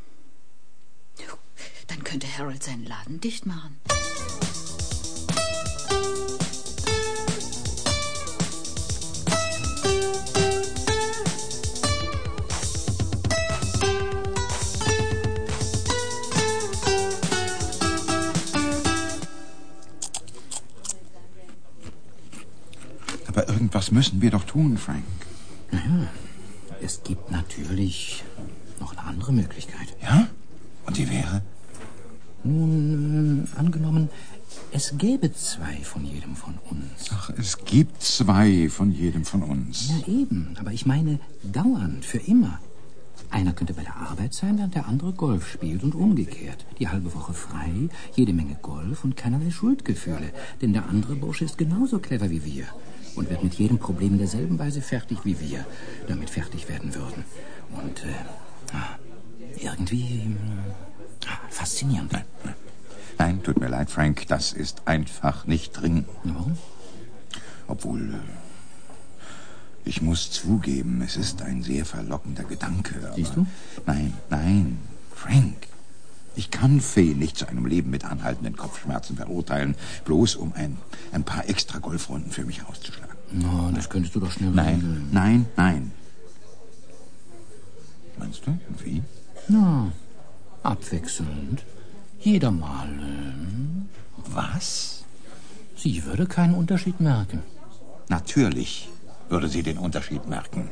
dann könnte Harold seinen Laden dicht machen. Aber irgendwas müssen wir doch tun, Frank. Naja, es gibt natürlich noch eine andere Möglichkeit. Ja? Und die wäre? Nun, äh, angenommen, es gäbe zwei von jedem von uns. Ach, es gibt zwei von jedem von uns. Ja, eben. Aber ich meine, dauernd, für immer. Einer könnte bei der Arbeit sein, während der andere Golf spielt und umgekehrt. Die halbe Woche frei, jede Menge Golf und keinerlei Schuldgefühle. Denn der andere Bursche ist genauso clever wie wir und wird mit jedem Problem in derselben Weise fertig, wie wir damit fertig werden würden. Und äh, irgendwie äh, faszinierend. Nein, nein. Nein, tut mir leid, Frank, das ist einfach nicht drin. Warum? Obwohl, äh, ich muss zugeben, es ist ein sehr verlockender Gedanke. Aber Siehst du? Nein, nein, Frank. Ich kann Fee nicht zu einem Leben mit anhaltenden Kopfschmerzen verurteilen, bloß um ein, ein paar extra Golfrunden für mich auszuschlagen. Na, no, das könntest du doch schnell Nein, regeln. nein, nein. Meinst du? Und wie? Na, abwechselnd. Jeder mal. Ähm, Was? sie würde keinen Unterschied merken. Natürlich würde sie den Unterschied merken.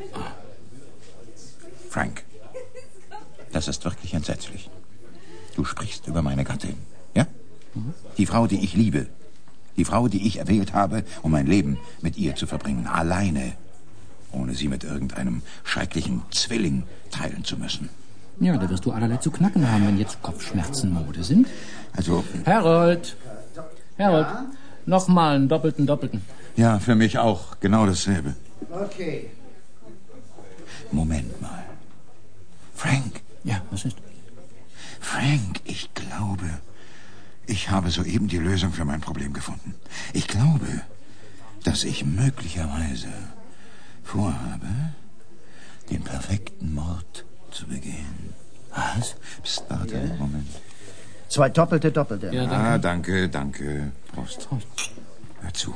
Frank, das ist wirklich entsetzlich. Du sprichst über meine Gattin, ja? Mhm. Die Frau, die ich liebe. Die Frau, die ich erwählt habe, um mein Leben mit ihr zu verbringen. Alleine. Ohne sie mit irgendeinem schrecklichen Zwilling teilen zu müssen. Ja, da wirst du allerlei zu knacken haben, wenn jetzt Kopfschmerzen Mode sind. Also... Harold! Harold, ja? Noch mal einen doppelten, doppelten. Ja, für mich auch. Genau dasselbe. Okay. Moment mal. Frank. Ja, was ist? Frank, ich glaube, ich habe soeben die Lösung für mein Problem gefunden. Ich glaube, dass ich möglicherweise vorhabe, den perfekten Mord zu begehen. Was? Psst, warte einen Moment. Zwei doppelte, doppelte. Ja, danke. Ah, danke, danke. Prost. Prost. Hör zu.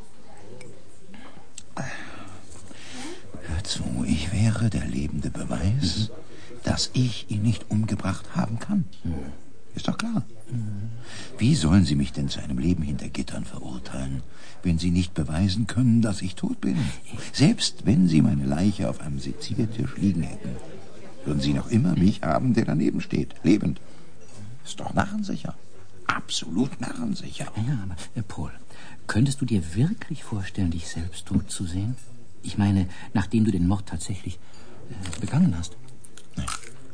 Hör zu, ich wäre der lebende Beweis, mhm. dass ich ihn nicht umgebracht haben kann. Mhm. Ist doch klar. Mhm. Wie sollen Sie mich denn zu einem Leben hinter Gittern verurteilen, wenn Sie nicht beweisen können, dass ich tot bin? Selbst wenn Sie meine Leiche auf einem Seziertisch liegen hätten, würden Sie noch immer mich haben, der daneben steht, lebend. Ist doch narrensicher. Absolut narrensicher. Ja, aber, äh, Paul, könntest du dir wirklich vorstellen, dich selbst tot zu sehen? Ich meine, nachdem du den Mord tatsächlich äh, begangen hast. Nein.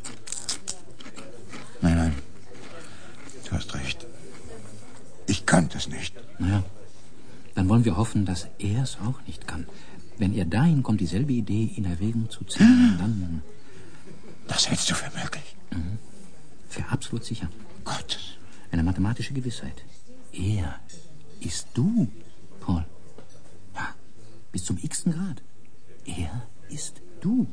Nein, nein. Du hast recht. Ich könnte es nicht. Naja, dann wollen wir hoffen, dass er es auch nicht kann. Wenn er dahin kommt, dieselbe Idee in Erwägung zu ziehen, dann... Das hältst du für möglich? Mhm. Für absolut sicher. Gott. Eine mathematische Gewissheit. Er ist du, Paul. Ja, bis zum x-ten Grad. Er ist du.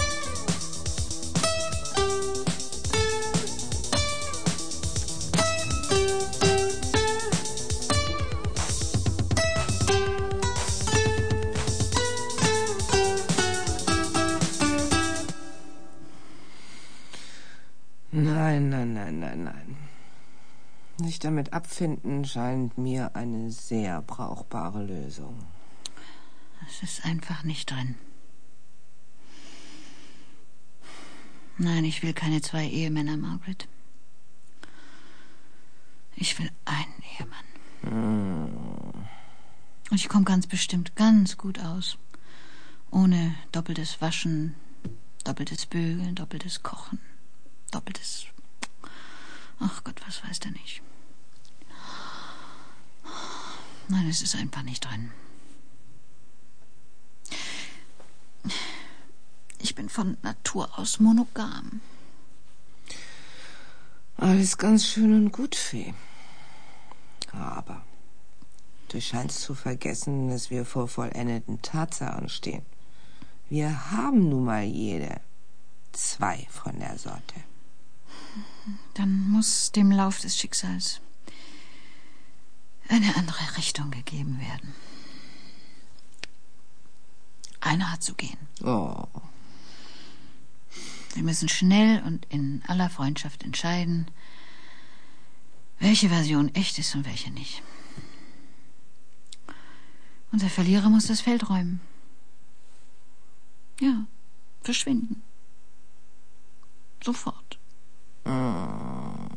Nein, nein, nein, nein, nein. Sich damit abfinden scheint mir eine sehr brauchbare Lösung. Es ist einfach nicht drin. Nein, ich will keine zwei Ehemänner, Margaret. Ich will einen Ehemann. Hm. Und ich komme ganz bestimmt ganz gut aus. Ohne doppeltes Waschen, Doppeltes Bügeln, doppeltes Kochen, doppeltes... Ach Gott, was weiß der nicht. Nein, es ist einfach nicht drin. Ich bin von Natur aus monogam. Alles ganz schön und gut, Fee. Aber du scheinst zu vergessen, dass wir vor vollendeten Tatsachen stehen. Wir haben nun mal jede zwei von der Sorte. Dann muss dem Lauf des Schicksals eine andere Richtung gegeben werden. Einer hat zu gehen. Oh. Wir müssen schnell und in aller Freundschaft entscheiden, welche Version echt ist und welche nicht. Und der Verlierer muss das Feld räumen. Ja, verschwinden. Sofort. Mm.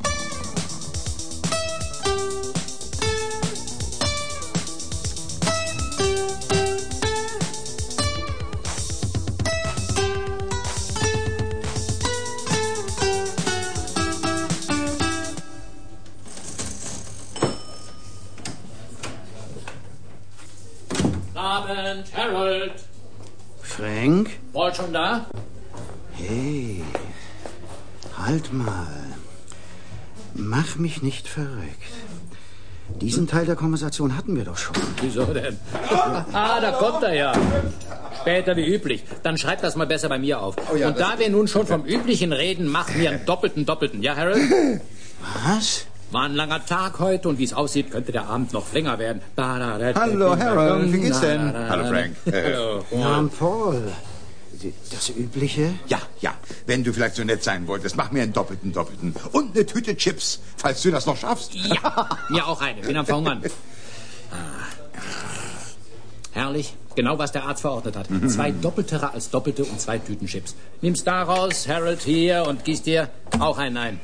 Abend, Harold. Frank? Paul schon da? Hey, halt mal. Mach mich nicht verrückt. Diesen Teil der Konversation hatten wir doch schon. Wieso denn? Ah, da kommt er ja. Später wie üblich. Dann schreib das mal besser bei mir auf. Oh ja, Und da wir nun schon vom Üblichen reden, machen wir einen doppelten Doppelten. Ja, Harold? Was? War ein langer Tag heute und wie es aussieht, könnte der Abend noch länger werden. Hallo, Harold. Wie geht's denn? Hallo, Frank. Hallo. Ja, Paul. Das Übliche? Ja, ja. Wenn du vielleicht so nett sein wolltest, mach mir einen doppelten Doppelten. Und eine Tüte Chips, falls du das noch schaffst. Ja, mir auch eine. Bin am Verhungern. Ah. Herrlich. Genau, was der Arzt verordnet hat. Mhm. Zwei Doppeltere als Doppelte und zwei Tüten Chips. Nimm's daraus, Harold, hier und gieß dir auch einen ein.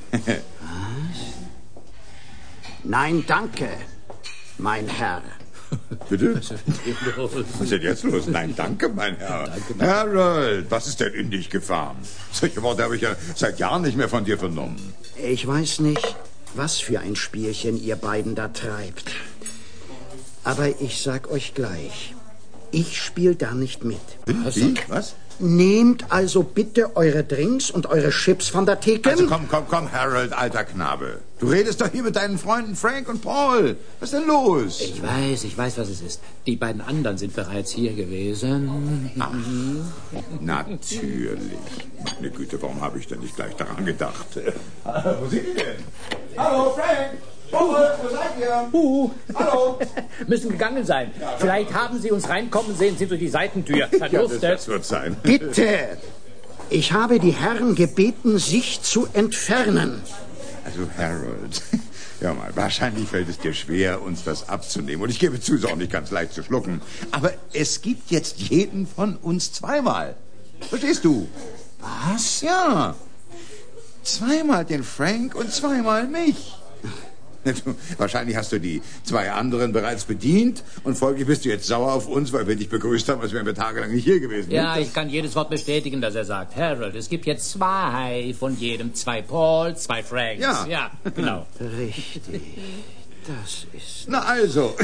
Nein, danke, mein Herr. Bitte? Was ist denn jetzt los? Nein, danke, mein Herr. Danke, Harold, was ist denn in dich gefahren? Solche Worte habe ich ja seit Jahren nicht mehr von dir vernommen. Ich weiß nicht, was für ein Spielchen ihr beiden da treibt. Aber ich sag euch gleich, ich spiel da nicht mit. Wie? Was? Nehmt also bitte eure Drinks und eure Chips von der Theke. Also komm, komm, komm, Harold, alter Knabe. Du redest doch hier mit deinen Freunden Frank und Paul. Was ist denn los? Ich weiß, ich weiß, was es ist. Die beiden anderen sind bereits hier gewesen. Ach, natürlich. Meine Güte, warum habe ich denn nicht gleich daran gedacht? Wo sind die denn? Hallo, Frank! Paul, wo seid ihr? Uh. Hallo! Müssen gegangen sein. Vielleicht haben Sie uns reinkommen sehen, Sie durch die Seitentür. Ja, das, das wird sein. Bitte! Ich habe die Herren gebeten, sich zu entfernen. Also, Harold, ja mal, wahrscheinlich fällt es dir schwer, uns das abzunehmen. Und ich gebe zu, es ist auch nicht ganz leicht zu schlucken. Aber es gibt jetzt jeden von uns zweimal. Verstehst du? Was? Ja. Zweimal den Frank und zweimal mich. Du, wahrscheinlich hast du die zwei anderen bereits bedient und folglich bist du jetzt sauer auf uns, weil wir dich begrüßt haben, als wären wir tagelang nicht hier gewesen. Ja, ich kann jedes Wort bestätigen, das er sagt. Harold, es gibt jetzt zwei von jedem. Zwei Paul, zwei Franks. Ja. Ja, genau. Richtig. Das ist... Na also.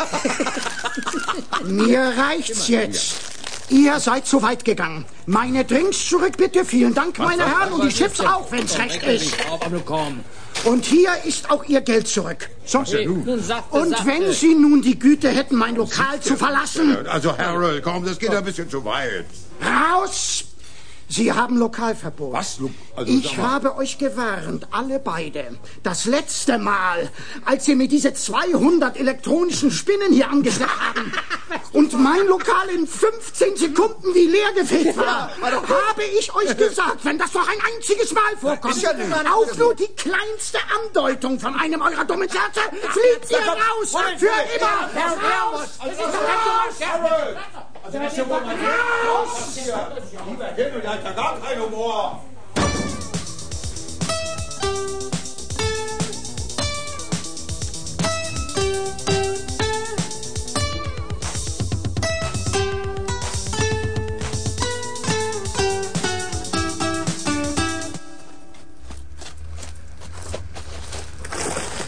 Mir reicht's jetzt. Ihr seid zu weit gegangen. Meine Drinks zurück, bitte. Vielen Dank, meine Herren. Und die Chips auch, wenn's recht ist. Und hier ist auch Ihr Geld zurück. So. Hey, nun sagte, Und sagte. wenn Sie nun die Güte hätten, mein Lokal zu verlassen... Also, Harold, komm, das geht ein bisschen zu weit. Raus! Sie haben Lokalverbot. Was? Also, ich habe euch gewarnt, alle beide. Das letzte Mal, als Sie mir diese zweihundert elektronischen Spinnen hier angeschleppt haben und mein Lokal in fünfzehn Sekunden wie leer gefegt war, habe ich euch gesagt, wenn das noch ein einziges Mal vorkommt, ja auf nur die kleinste Andeutung von einem eurer dummen Scherze, fliegt ihr raus! Für immer! Raus! Harold! Also das ist ja wohl mein Haus! Lieber Himmel, der hat ja gar keinen Humor!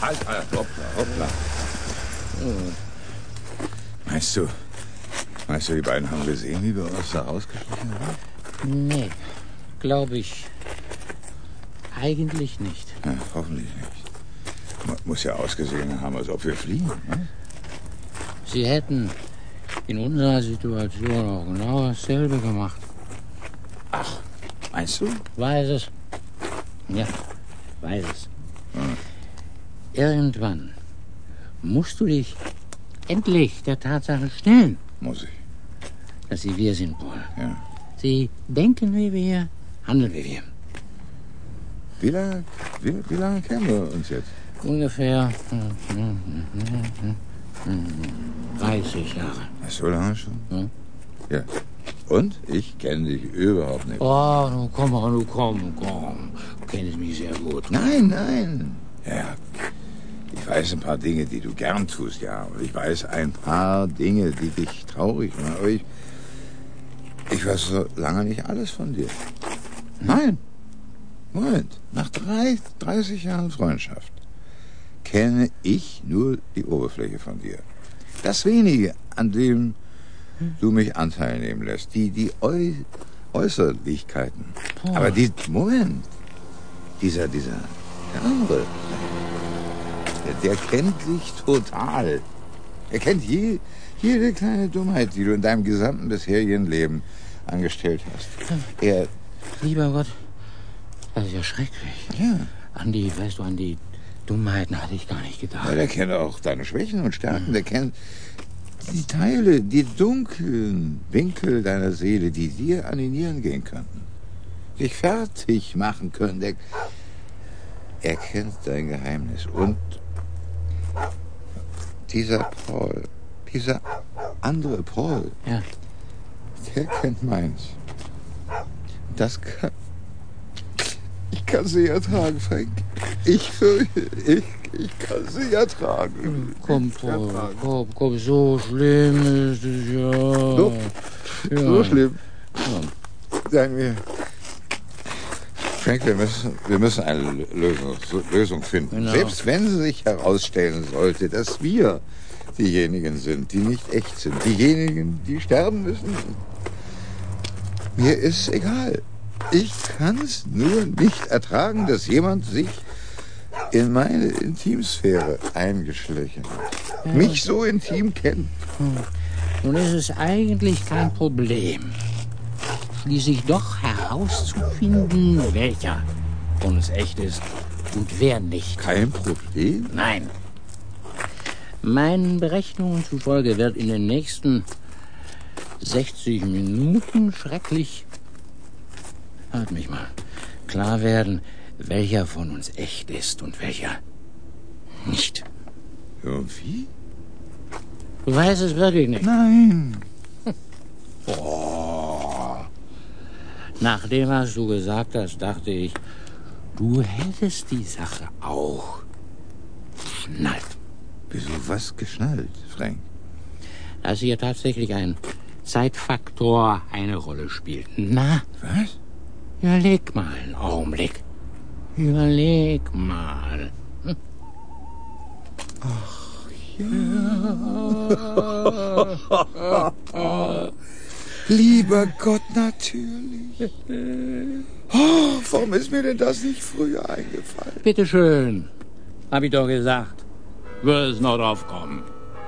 halt, halt, hoppla, hoppla. Oh. Meinst du, meinst du, die beiden haben gesehen, wie wir uns da rausgeschlichen haben? Nee, glaube ich eigentlich nicht. Ja, hoffentlich nicht. Muss ja ausgesehen haben, als ob wir fliehen. Ne? Sie hätten in unserer Situation auch genau dasselbe gemacht. Ach, meinst du? Weiß es. Ja, weiß es. Hm. Irgendwann musst du dich endlich der Tatsache stellen. Muss ich. Dass sie wir sind, Paul. Ja. Sie denken wie wir, handeln wie wir. Wie lange, wie, wie lange kennen wir uns jetzt? Ungefähr dreißig Jahre. Ach, so lange schon? Hm? Ja. Und? Ich kenne dich überhaupt nicht. Oh, nun komm, nun komm, komm. Du kennst mich sehr gut. Nein, nein. Ja, ich weiß ein paar Dinge, die du gern tust, ja. Und ich weiß ein paar Dinge, die dich traurig machen. Aber ich, ich weiß so lange nicht alles von dir. Nein. Moment. Nach drei, dreißig Jahren Freundschaft kenne ich nur die Oberfläche von dir. Das Wenige, an dem du mich Anteil nehmen lässt. Die, die Äu Äußerlichkeiten. Oh. Aber die, Moment. Dieser, dieser, der andere, der, der kennt dich total. Er kennt je, jede kleine Dummheit, die du in deinem gesamten bisherigen Leben angestellt hast. Er... Lieber Gott, das ist ja schrecklich. Ja. An die, weißt du, an die Dummheiten hatte ich gar nicht gedacht. Ja, der kennt auch deine Schwächen und Stärken. Der kennt die Teile, die dunklen Winkel deiner Seele, die dir an die Nieren gehen könnten. Dich fertig machen können. Der, er kennt dein Geheimnis. Und dieser Paul, dieser andere Paul, ja. Der kennt meins. Das kann... Ich kann sie ertragen, Frank. Ich fürchte, ich, ich kann sie ertragen. Komm, Paul, komm, komm, so schlimm ist es ja. So, ja. so schlimm. Ja. Sagen wir, Frank, wir müssen, wir müssen eine Lösung, Lösung finden. Genau. Selbst wenn sich herausstellen sollte, dass wir diejenigen sind, die nicht echt sind. Diejenigen, die sterben müssen. Mir ist egal. Ich kann es nur nicht ertragen, dass jemand sich in meine Intimsphäre eingeschlichen hat. Ja. Mich so intim kennt. Hm. Nun ist es eigentlich kein Problem, schließlich doch herauszufinden, welcher von uns echt ist und wer nicht. Kein Problem? Nein. Meinen Berechnungen zufolge wird in den nächsten sechzig Minuten schrecklich... Hört mich mal. Klar werden, welcher von uns echt ist und welcher nicht. Und wie? Du weißt es wirklich nicht. Nein. Oh. Nach dem, was du gesagt hast, dachte ich, du hättest die Sache auch geschnallt. Wieso was geschnallt, Frank? Dass hier tatsächlich ein Zeitfaktor eine Rolle spielt. Na? Was? Überleg mal einen Augenblick. Überleg mal. Hm? Ach ja. Lieber Gott, natürlich. Oh, warum ist mir denn das nicht früher eingefallen? Bitteschön. Hab ich doch gesagt. Würde es noch drauf kommen.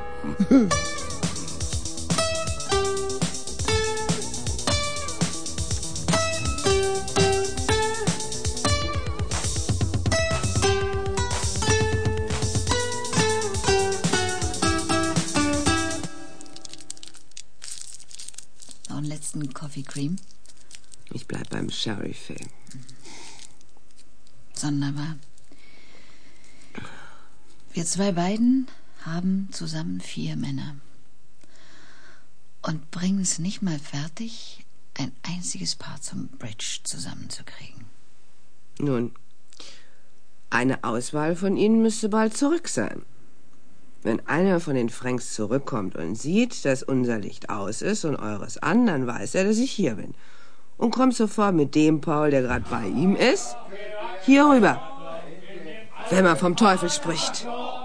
Coffee Cream? Ich bleib beim Sherry-Fee. Sonderbar. Wir zwei beiden haben zusammen vier Männer und bringen es nicht mal fertig, ein einziges Paar zum Bridge zusammenzukriegen. Nun, eine Auswahl von ihnen müsste bald zurück sein. Wenn einer von den Franks zurückkommt und sieht, dass unser Licht aus ist und eures an, dann weiß er, dass ich hier bin. Und kommt sofort mit dem Paul, der gerade bei ihm ist, hier rüber. Wenn man vom Teufel spricht.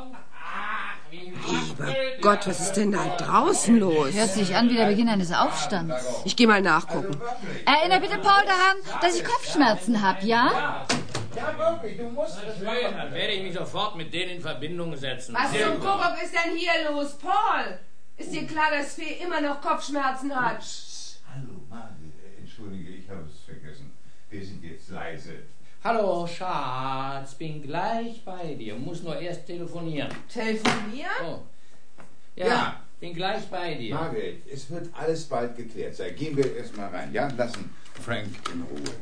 Lieber Gott, was ist denn da draußen los? Hört sich an wie der Beginn eines Aufstands. Ich gehe mal nachgucken. Erinnere bitte Paul daran, dass ich Kopfschmerzen habe, ja? Ja, wirklich, du musst es machen. Dann werde ich mich sofort mit denen in Verbindung setzen. Was zum Kuckuck ist denn hier los, Paul? Ist dir klar, dass Fee immer noch Kopfschmerzen hat? Psst. Hallo, Margit. Entschuldige, ich habe es vergessen. Wir sind jetzt leise. Hallo, Schatz, bin gleich bei dir. Muss nur erst telefonieren. Telefonieren? Oh. Ja, Ja. bin gleich bei dir. Margit, es wird alles bald geklärt sein. Gehen wir erst mal rein, ja? Lassen Frank in Ruhe.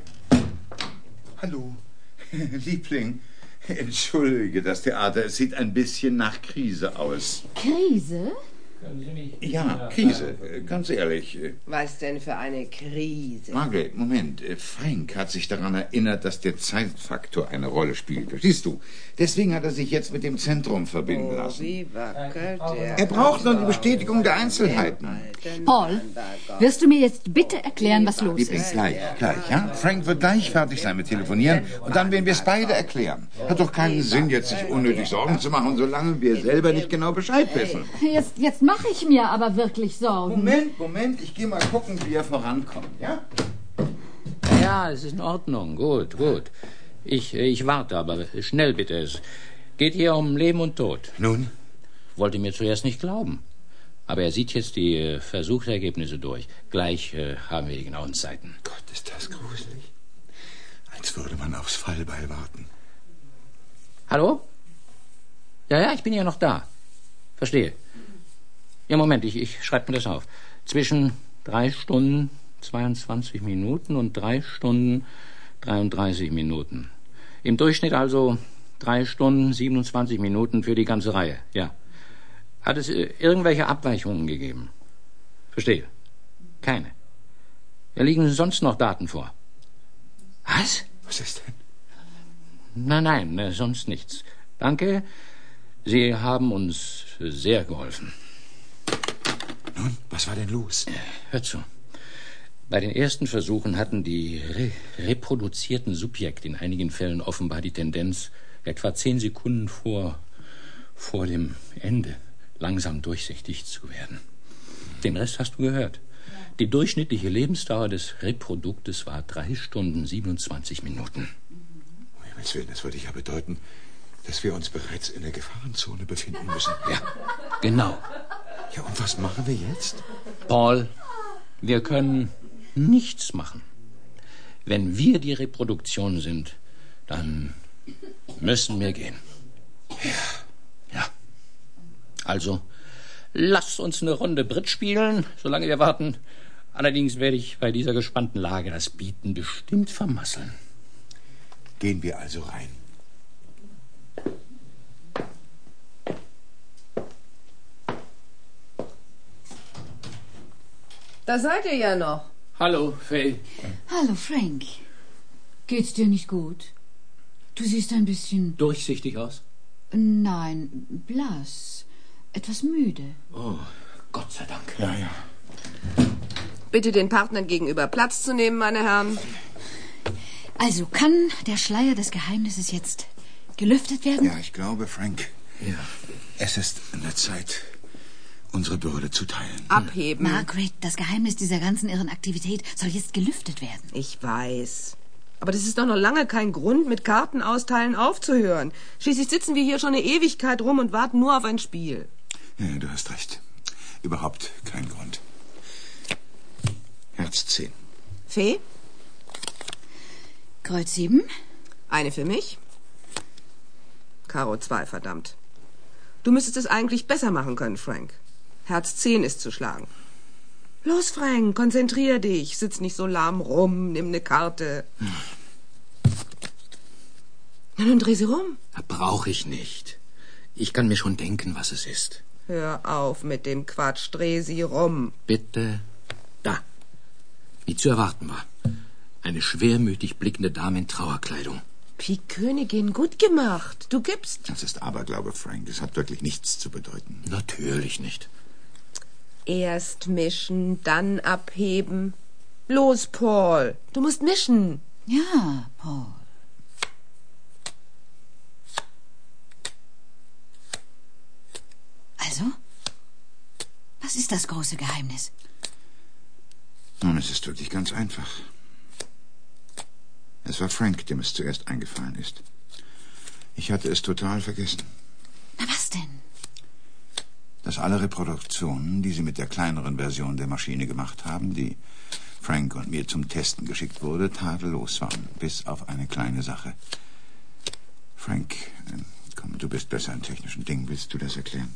Hallo, Liebling. Entschuldige das Theater. Es sieht ein bisschen nach Krise aus. Krise? Können Sie mich... Ja, Krise. Ganz ehrlich. Was denn für eine Krise? Margaret, Moment. Frank hat sich daran erinnert, dass der Zeitfaktor eine Rolle spielt. Verstehst du? Deswegen hat er sich jetzt mit dem Zentrum verbinden Oh, lassen. wie wackelt der? Er braucht nur die Bestätigung der Einzelheiten. Paul, wirst du mir jetzt bitte erklären, was los Liebling, ist? gleich, gleich, ja? Frank wird gleich fertig sein mit Telefonieren und dann werden wir es beide erklären. Hat doch keinen Sinn, jetzt sich unnötig Sorgen zu machen, solange wir selber nicht genau Bescheid wissen. Jetzt, jetzt mache ich mir aber wirklich Sorgen. Moment, Moment, ich gehe mal gucken, wie er vorankommt, ja? Ja, es ist in Ordnung. Gut, gut. Ich, ich warte, aber schnell bitte. Es geht hier um Leben und Tod. Nun? Wollte mir zuerst nicht glauben. Aber er sieht jetzt die äh, Versuchsergebnisse durch. Gleich äh, haben wir die genauen Zeiten. Gott, ist das gruselig. Als würde man aufs Fallbeil warten. Hallo? Ja, ja, ich bin ja noch da. Verstehe. Ja, Moment, ich, ich schreibe mir das auf. Zwischen drei Stunden zweiundzwanzig Minuten und drei Stunden dreiunddreißig Minuten. Im Durchschnitt also drei Stunden siebenundzwanzig Minuten für die ganze Reihe, ja. Hat es äh, irgendwelche Abweichungen gegeben? Verstehe. Keine. Ja, liegen sonst noch Daten vor? Was? Was ist denn? Nein, nein, äh, sonst nichts. Danke. Sie haben uns sehr geholfen. Nun, was war denn los? Hör zu. Bei den ersten Versuchen hatten die re reproduzierten Subjekte in einigen Fällen offenbar die Tendenz, etwa zehn Sekunden vor, vor dem Ende langsam durchsichtig zu werden. Den Rest hast du gehört. Die durchschnittliche Lebensdauer des Reproduktes war drei Stunden siebenundzwanzig Minuten. Um Himmels Willen, das würde ja bedeuten, dass wir uns bereits in der Gefahrenzone befinden müssen. Ja, genau. Ja, und was machen wir jetzt? Paul, wir können nichts machen. Wenn wir die Reproduktion sind, dann müssen wir gehen. Ja. Ja. Also, lasst uns eine Runde Bridge spielen, solange wir warten. Allerdings werde ich bei dieser gespannten Lage das Bieten bestimmt vermasseln. Gehen wir also rein. Da seid ihr ja noch. Hallo, Faye. Hallo, Frank. Geht's dir nicht gut? Du siehst ein bisschen... Durchsichtig aus? Nein, blass. Etwas müde. Oh, Gott sei Dank. Ja, ja. Bitte den Partnern gegenüber Platz zu nehmen, meine Herren. Also, kann der Schleier des Geheimnisses jetzt gelüftet werden? Ja, ich glaube, Frank. Ja. Es ist an der Zeit, unsere Bürde zu teilen. Abheben. Margaret, das Geheimnis dieser ganzen irren Aktivität soll jetzt gelüftet werden. Ich weiß. Aber das ist doch noch lange kein Grund, mit Karten austeilen aufzuhören. Schließlich sitzen wir hier schon eine Ewigkeit rum und warten nur auf ein Spiel. Ja, du hast recht. Überhaupt kein Grund. Herz zehn. Fee? Kreuz sieben. Eine für mich. Karo zwei, verdammt. Du müsstest es eigentlich besser machen können, Frank. Herz zehn ist zu schlagen. Los, Frank, konzentrier dich. Sitz nicht so lahm rum, nimm eine Karte. Hm. Na, nun dreh sie rum. Brauche ich nicht. Ich kann mir schon denken, was es ist. Hör auf mit dem Quatsch, dreh sie rum. Bitte. Da. Wie zu erwarten war. Eine schwermütig blickende Dame in Trauerkleidung. Die Königin, gut gemacht. Du gibst. Das ist Aberglaube, Frank. Es hat wirklich nichts zu bedeuten. Natürlich nicht. Erst mischen, dann abheben. Los, Paul. Du musst mischen. Ja, Paul. Was ist das große Geheimnis? Nun, es ist wirklich ganz einfach. Es war Frank, dem es zuerst eingefallen ist. Ich hatte es total vergessen. Na, was denn? Dass alle Reproduktionen, die Sie mit der kleineren Version der Maschine gemacht haben, die Frank und mir zum Testen geschickt wurde, tadellos waren, bis auf eine kleine Sache. Frank, äh, komm, du bist besser in technischen Dingen. Willst du das erklären?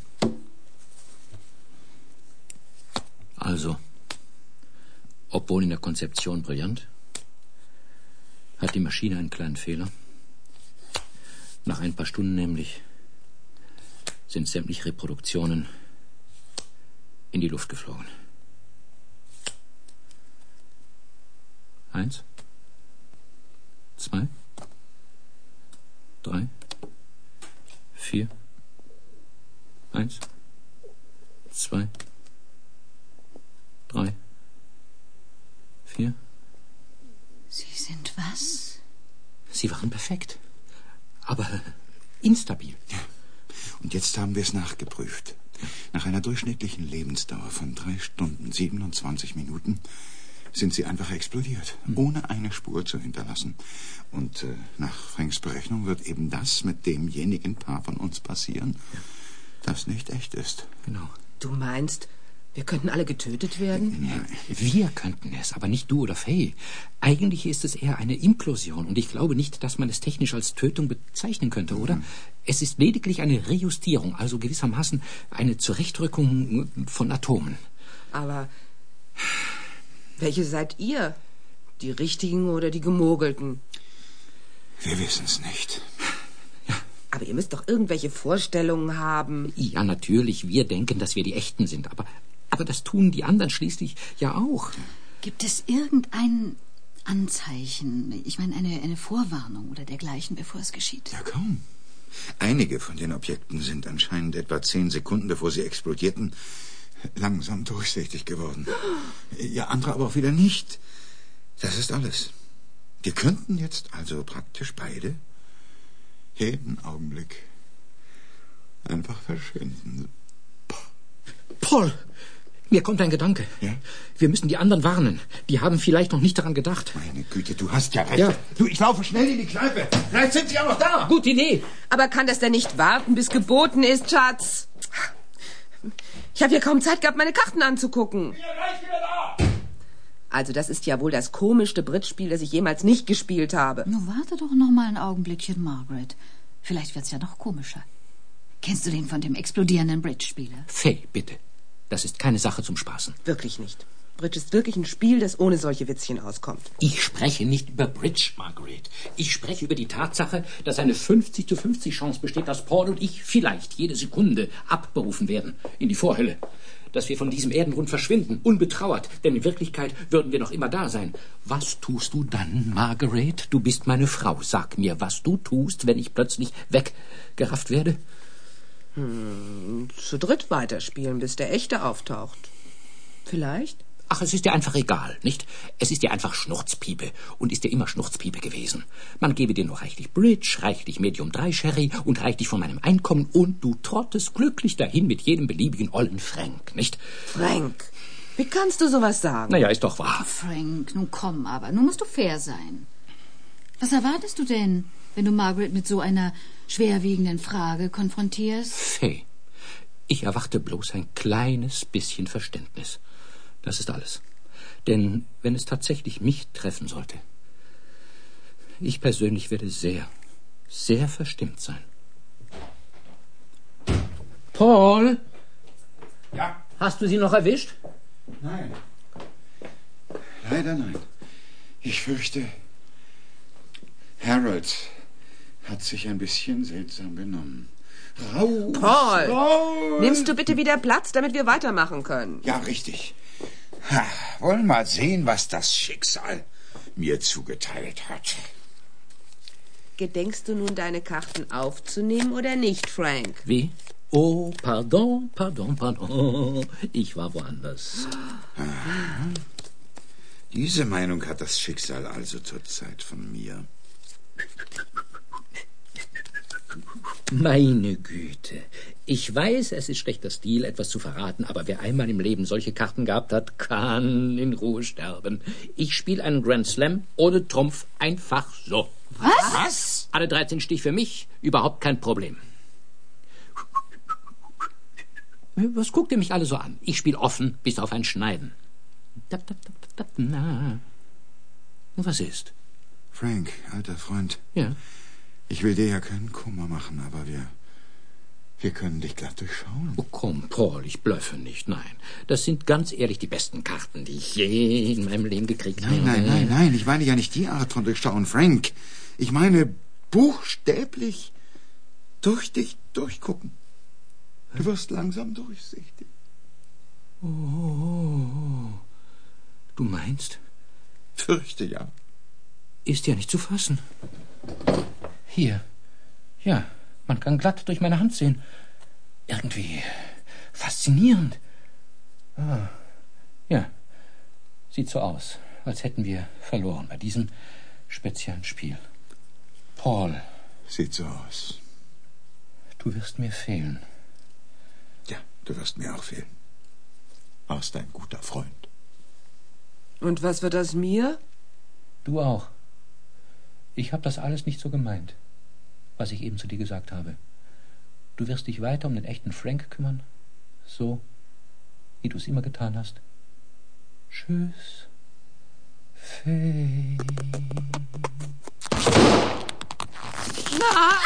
Also, obwohl in der Konzeption brillant, hat die Maschine einen kleinen Fehler. Nach ein paar Stunden nämlich sind sämtliche Reproduktionen in die Luft geflogen. Eins, zwei, drei, vier, eins, zwei, drei, vier. Sie sind was? Sie waren perfekt, aber instabil. Ja. Und jetzt haben wir es nachgeprüft. Nach einer durchschnittlichen Lebensdauer von drei Stunden, siebenundzwanzig Minuten sind sie einfach explodiert, hm. ohne eine Spur zu hinterlassen. Und äh, nach Franks Berechnung wird eben das mit demjenigen Paar von uns passieren, ja. das nicht echt ist. Genau. Du meinst, wir könnten alle getötet werden? Ja, wir könnten es, aber nicht du oder Faye. Eigentlich ist es eher eine Implosion und ich glaube nicht, dass man es technisch als Tötung bezeichnen könnte, mhm. oder? Es ist lediglich eine Rejustierung, also gewissermaßen eine Zurechtrückung von Atomen. Aber welche seid ihr? Die Richtigen oder die Gemogelten? Wir wissen es nicht. Aber ihr müsst doch irgendwelche Vorstellungen haben. Ja, natürlich. Wir denken, dass wir die Echten sind. Aber, aber das tun die anderen schließlich ja auch. Gibt es irgendein Anzeichen, ich meine eine, eine Vorwarnung oder dergleichen, bevor es geschieht? Ja, kaum. Einige von den Objekten sind anscheinend etwa zehn Sekunden, bevor sie explodierten, langsam durchsichtig geworden. Ja, andere aber auch wieder nicht. Das ist alles. Wir könnten jetzt also praktisch beide jeden Augenblick einfach verschwinden. Paul, mir kommt ein Gedanke. Ja? Wir müssen die anderen warnen. Die haben vielleicht noch nicht daran gedacht. Meine Güte, du hast ja recht. Ja. Du, ich laufe schnell in die Kneipe. Vielleicht sind sie auch noch da. Gute Idee. Aber kann das denn nicht warten, bis geboten ist, Schatz? Ich habe hier kaum Zeit gehabt, meine Karten anzugucken. Ich bin ja gleich wieder da. Also das ist ja wohl das komischste Bridge-Spiel, das ich jemals nicht gespielt habe. Nun warte doch noch mal ein Augenblickchen, Margaret. Vielleicht wird's ja noch komischer. Kennst du den von dem explodierenden Bridge-Spieler? Faye, bitte. Das ist keine Sache zum Spaßen. Wirklich nicht. Bridge ist wirklich ein Spiel, das ohne solche Witzchen auskommt. Ich spreche nicht über Bridge, Margaret. Ich spreche über die Tatsache, dass eine fünfzig zu fünfzig Chance besteht, dass Paul und ich vielleicht jede Sekunde abberufen werden in die Vorhölle. Dass wir von diesem Erdenrund verschwinden, unbetrauert, denn in Wirklichkeit würden wir noch immer da sein. Was tust du dann, Margaret? Du bist meine Frau. Sag mir, was du tust, wenn ich plötzlich weggerafft werde. Hm, zu dritt weiterspielen, bis der Echte auftaucht. Vielleicht? Ach, es ist dir einfach egal, nicht? Es ist dir einfach Schnurzpiepe und ist dir immer Schnurzpiepe gewesen. Man gebe dir nur reichlich Bridge, reichlich Medium drei Sherry und reichlich von meinem Einkommen und du trottest glücklich dahin mit jedem beliebigen ollen Frank, nicht? Frank, wie kannst du sowas sagen? Naja, ist doch wahr. Oh, Frank, nun komm aber, nun musst du fair sein. Was erwartest du denn, wenn du Margaret mit so einer schwerwiegenden Frage konfrontierst? Faye, ich erwarte bloß ein kleines bisschen Verständnis. Das ist alles. Denn wenn es tatsächlich mich treffen sollte, ich persönlich werde sehr, sehr verstimmt sein. Paul? Ja? Hast du sie noch erwischt? Nein. Leider nein. Ich fürchte, Harold hat sich ein bisschen seltsam benommen. Raus! Paul, raus! Nimmst du bitte wieder Platz, damit wir weitermachen können? Ja, richtig. Ha, wollen mal sehen, was das Schicksal mir zugeteilt hat. Gedenkst du nun, deine Karten aufzunehmen oder nicht, Frank? Wie? Oh, pardon, pardon, pardon. Ich war woanders. Aha. Diese Meinung hat das Schicksal also zurzeit von mir. Meine Güte, Ich weiß, es ist schlechter Stil, etwas zu verraten, aber wer einmal im Leben solche Karten gehabt hat, kann in Ruhe sterben. Ich spiele einen Grand Slam ohne Trumpf, einfach so. Was? Was? Alle dreizehn Stich für mich, überhaupt kein Problem. Was guckt ihr mich alle so an? Ich spiele offen, bis auf ein Schneiden. Na. Was ist? Frank, alter Freund. Ja? Ich will dir ja keinen Kummer machen, aber wir... Wir können dich glatt durchschauen. Oh, komm, Paul, ich blöffe nicht, nein. Das sind ganz ehrlich die besten Karten, die ich je in meinem Leben gekriegt habe. Nein, nein, nein, nein, ich meine ja nicht die Art von Durchschauen, Frank. Ich meine buchstäblich durch dich durchgucken. Du wirst langsam durchsichtig. Oh, oh, oh. Du meinst? Fürchte ja. Ist ja nicht zu fassen. Hier. Ja, man kann glatt durch meine Hand sehen. Irgendwie faszinierend. Ah, ja. Sieht so aus, als hätten wir verloren bei diesem speziellen Spiel. Paul. Sieht so aus. Du wirst mir fehlen. Ja, du wirst mir auch fehlen. Warst ein guter Freund. Und was wird aus mir? Du auch. Ich habe das alles nicht so gemeint, was ich eben zu dir gesagt habe. Du wirst dich weiter um den echten Frank kümmern, so wie du es immer getan hast. Tschüss, Fee. Na!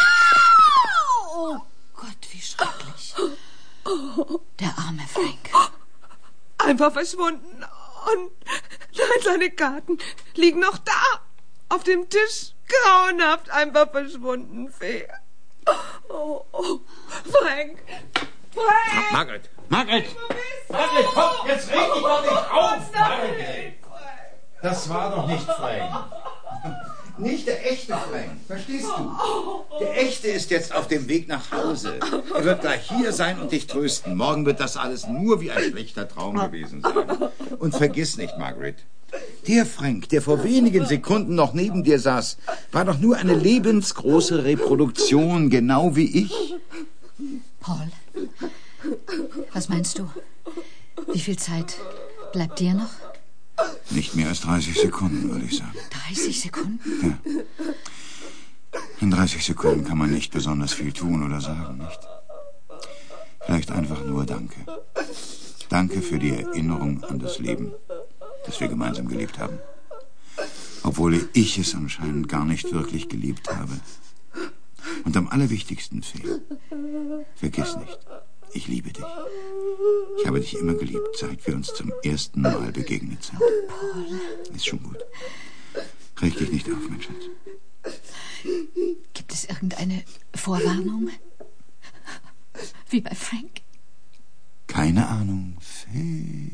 Oh Gott, wie schrecklich. Der arme Frank. Einfach verschwunden. Und nein, seine Karten liegen noch da. Auf dem Tisch. Grauenhaft. Einfach verschwunden, Fee. Oh, oh. Frank. Frank. Margaret. Margaret. Margaret, komm, jetzt reg dich doch nicht auf, Margaret. Das war doch nicht Frank. Nicht der echte Frank, verstehst du? Der echte ist jetzt auf dem Weg nach Hause. Er wird gleich hier sein und dich trösten. Morgen wird das alles nur wie ein schlechter Traum gewesen sein. Und vergiss nicht, Margaret, der Frank, der vor wenigen Sekunden noch neben dir saß, war doch nur eine lebensgroße Reproduktion, genau wie ich. Paul, was meinst du? Wie viel Zeit bleibt dir noch? Nicht mehr als dreißig Sekunden, würde ich sagen. dreißig Sekunden? Ja. In dreißig Sekunden kann man nicht besonders viel tun oder sagen, nicht? Vielleicht einfach nur Danke. Danke für die Erinnerung an das Leben, das wir gemeinsam gelebt haben. Obwohl ich es anscheinend gar nicht wirklich geliebt habe. Und am allerwichtigsten, Fee, vergiss nicht, ich liebe dich. Ich habe dich immer geliebt, seit wir uns zum ersten Mal begegnet sind. Paul. Ist schon gut. Reg dich nicht auf, mein Schatz. Gibt es irgendeine Vorwarnung? Wie bei Frank? Keine Ahnung, Fee.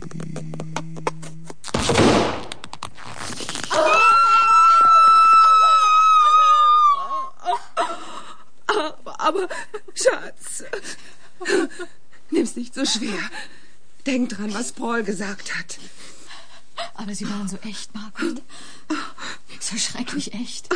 Aber, aber, Schatz, nimm's nicht so schwer. Denk dran, was Paul gesagt hat. Aber Sie waren so echt, Margaret. So schrecklich echt.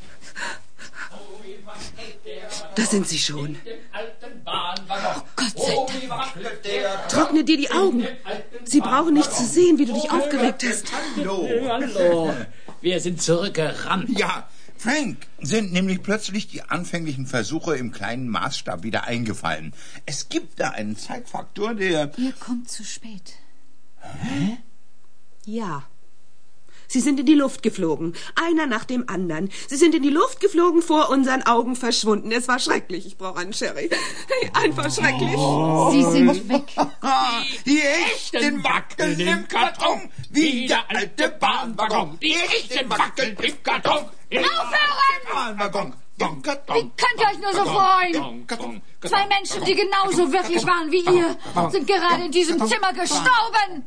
Das sind sie schon. Oh Gott sei Dank. Trockne dir die Augen. Sie brauchen nicht zu sehen, wie du dich aufgeregt hast. Hallo. Hallo. Wir sind zurückgerannt. Ja, Frank, sind nämlich plötzlich die anfänglichen Versuche im kleinen Maßstab wieder eingefallen. Es gibt da einen Zeitfaktor, der... Ihr kommt zu spät. Hä? Ja. Sie sind in die Luft geflogen, einer nach dem anderen. Sie sind in die Luft geflogen, vor unseren Augen verschwunden. Es war schrecklich. Ich brauche einen Sherry. Einfach schrecklich. Oh. Sie sind weg. Die echten wackeln im Karton, wie der alte Bahnwaggon. Die echten wackeln im Karton. Aufhören! Bahnwaggon. Wie könnt ihr euch nur so freuen? Zwei Menschen, die genauso wirklich waren wie ihr, sind gerade in diesem Zimmer gestorben.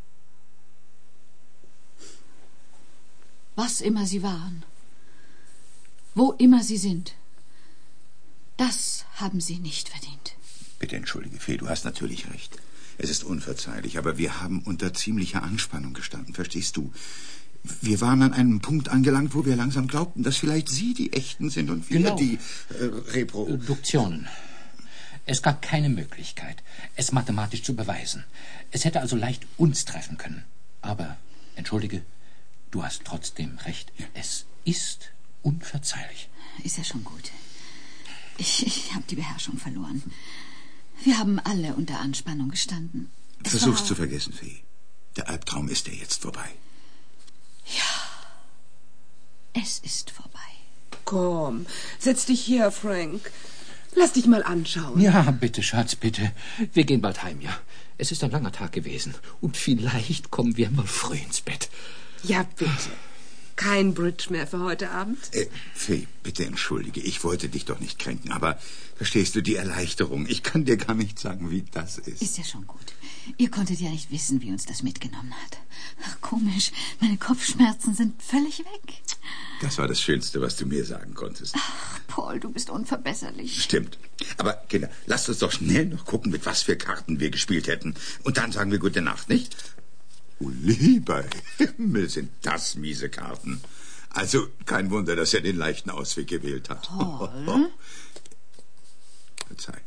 Was immer sie waren, wo immer sie sind, das haben sie nicht verdient. Bitte entschuldige, Fee, du hast natürlich recht. Es ist unverzeihlich, aber wir haben unter ziemlicher Anspannung gestanden, verstehst du? Wir waren an einem Punkt angelangt, wo wir langsam glaubten, dass vielleicht Sie die Echten sind und wir genau. die äh, Reproduktionen. Es gab keine Möglichkeit, es mathematisch zu beweisen. Es hätte also leicht uns treffen können. Aber, entschuldige, du hast trotzdem recht. Es ist unverzeihlich. Ist ja schon gut. Ich, ich habe die Beherrschung verloren. Wir haben alle unter Anspannung gestanden. Es Versuch's war... zu vergessen, Fee. Der Albtraum ist ja jetzt vorbei. Ja, es ist vorbei. Komm, setz dich her, Frank. Lass dich mal anschauen. Ja, bitte, Schatz, bitte. Wir gehen bald heim, ja? Es ist ein langer Tag gewesen. Und vielleicht kommen wir mal früh ins Bett. Ja, bitte. Kein Bridge mehr für heute Abend? Äh, Fee, bitte entschuldige. Ich wollte dich doch nicht kränken, aber verstehst du die Erleichterung? Ich kann dir gar nicht sagen, wie das ist. Ist ja schon gut. Ihr konntet ja nicht wissen, wie uns das mitgenommen hat. Ach, komisch. Meine Kopfschmerzen sind völlig weg. Das war das Schönste, was du mir sagen konntest. Ach, Paul, du bist unverbesserlich. Stimmt. Aber, Kinder, lasst uns doch schnell noch gucken, mit was für Karten wir gespielt hätten. Und dann sagen wir gute Nacht, nicht? Oh, lieber Himmel, sind das miese Karten. Also, kein Wunder, dass er den leichten Ausweg gewählt hat. Paul? Verzeih.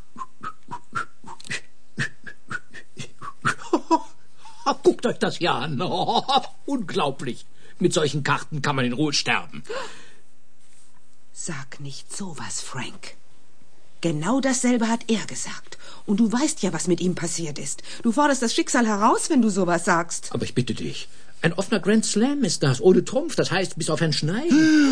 Guckt euch das hier an. Oh, unglaublich. Mit solchen Karten kann man in Ruhe sterben. Sag nicht sowas, Frank. Genau dasselbe hat er gesagt. Und du weißt ja, was mit ihm passiert ist. Du forderst das Schicksal heraus, wenn du sowas sagst. Aber ich bitte dich. Ein offener Grand Slam ist das, ohne Trumpf. Das heißt, bis auf ein Schneiden.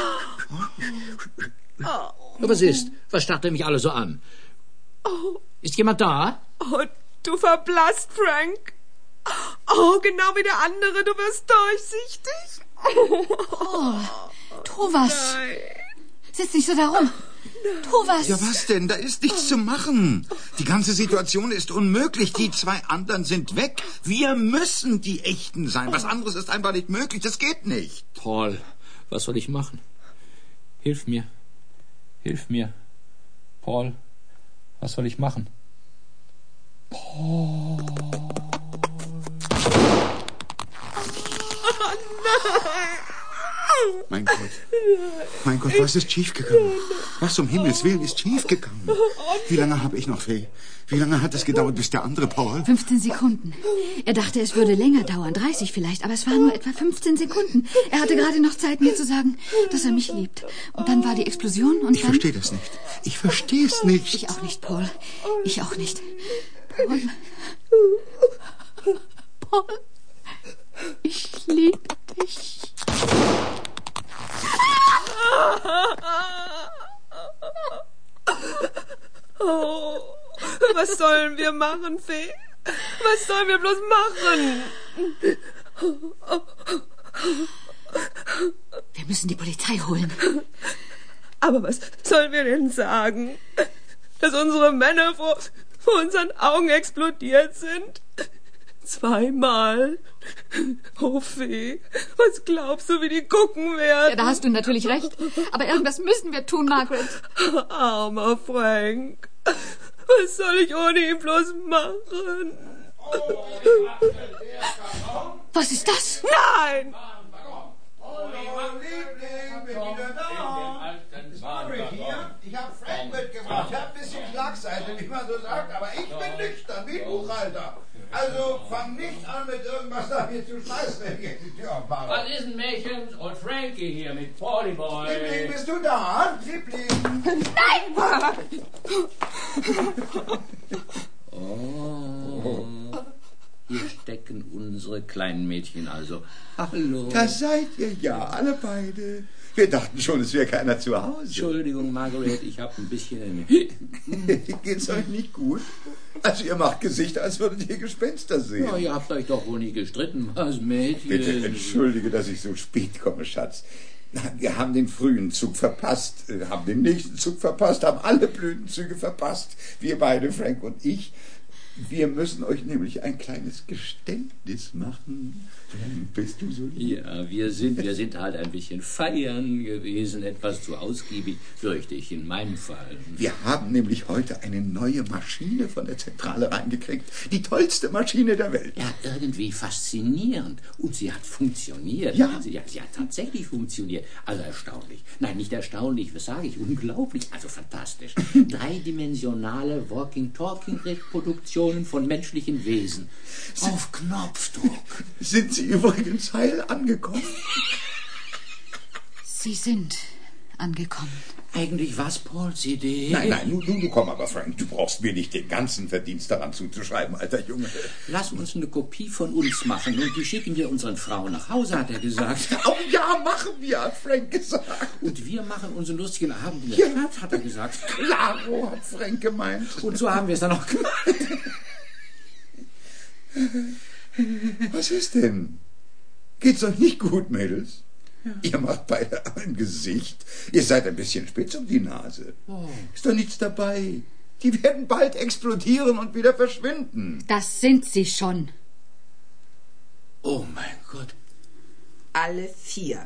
Oh. Was ist? Was starrt ihr mich alle so an? Oh. Ist jemand da? Oh, du verblasst, Frank. Oh, genau wie der andere. Du wirst durchsichtig. Oh, tu was. Nein. Sitz nicht so da rum. Tu was. Ja, was denn? Da ist nichts zu machen. Die ganze Situation ist unmöglich. Die zwei anderen sind weg. Wir müssen die Echten sein. Was anderes ist einfach nicht möglich. Das geht nicht. Paul, was soll ich machen? Hilf mir. Hilf mir. Paul, was soll ich machen? Paul. Oh nein. Mein Gott. Mein Gott, was ist schiefgegangen? Was um Himmels Willen ist schiefgegangen? Wie lange habe ich noch, Fee? Wie lange hat es gedauert, bis der andere Paul... fünfzehn Sekunden. Er dachte, es würde länger dauern, dreißig vielleicht, aber es waren nur etwa fünfzehn Sekunden. Er hatte gerade noch Zeit, mir zu sagen, dass er mich liebt. Und dann war die Explosion und ich dann... Ich verstehe das nicht. Ich verstehe es nicht. Ich auch nicht, Paul. Ich auch nicht. Paul. Paul. Ich liebe dich. Oh, was sollen wir machen, Fee? Was sollen wir bloß machen? Wir müssen die Polizei holen. Aber was sollen wir denn sagen? Dass unsere Männer vor, vor unseren Augen explodiert sind? Zweimal. Oh, Fee, was glaubst du, wie die gucken werden? Ja, da hast du natürlich recht. Aber irgendwas müssen wir tun, Margaret. Armer Frank. Was soll ich ohne ihn bloß machen? Was ist das? Nein! Hallo, Liebling, bin wieder da. Ist Margaret hier? Ich habe Frank mitgebracht. Ich habe ein bisschen Schlagseite, wie man so sagt, aber ich bin nüchtern, wie Buchhalter. Also fang nicht an, mit irgendwas da hier zu schmeißen, wenn ich die Tür aufmache. Was ist denn, Mädchen? Und Frankie hier mit Paulie Boy. Liebling, bist du da? Liebling. Nein! Oh. Hier stecken unsere kleinen Mädchen also. Hallo. Das seid ihr ja, alle beide. Wir dachten schon, es wäre keiner zu Hause. Entschuldigung, Margaret, ich habe ein bisschen... Geht's euch nicht gut? Also ihr macht Gesichter, als würdet ihr Gespenster sehen. Ja, ihr habt euch doch wohl nie gestritten, was, Mädchen? Bitte entschuldige, dass ich so spät komme, Schatz. Wir haben den frühen Zug verpasst, haben den nächsten Zug verpasst, haben alle blöden Züge verpasst. Wir beide, Frank und ich. Wir müssen euch nämlich ein kleines Geständnis machen. Bist du so lieb? Ja, wir sind, wir sind halt ein bisschen feiern gewesen, etwas zu ausgiebig, fürchte ich in meinem Fall. Wir haben nämlich heute eine neue Maschine von der Zentrale reingekriegt. Die tollste Maschine der Welt. Ja, irgendwie faszinierend. Und sie hat funktioniert. Ja. Sie hat, sie hat tatsächlich funktioniert. Also erstaunlich. Nein, nicht erstaunlich, was sage ich? Unglaublich. Also fantastisch. Dreidimensionale Walking-Talking-Reproduktionen von menschlichen Wesen. Auf Knopfdruck. Sind Sie übrigens heil angekommen? Sie sind angekommen. Eigentlich was, Pauls Idee? Nein, nein, nun, nun, komm aber, Frank. Du brauchst mir nicht den ganzen Verdienst daran zuzuschreiben, alter Junge. Lass uns eine Kopie von uns machen und die schicken wir unseren Frauen nach Hause, hat er gesagt. Oh ja, machen wir, hat Frank gesagt. Und wir machen unseren lustigen Abend in der Ja. Stadt, hat er gesagt. Claro, hat Frank gemeint. Und so haben wir es dann auch gemacht. Was ist denn? Geht's euch nicht gut, Mädels? Ja. Ihr macht beide ein Gesicht. Ihr seid ein bisschen spitz um die Nase. Oh. Ist doch nichts dabei. Die werden bald explodieren und wieder verschwinden. Das sind sie schon. Oh mein Gott. Alle vier.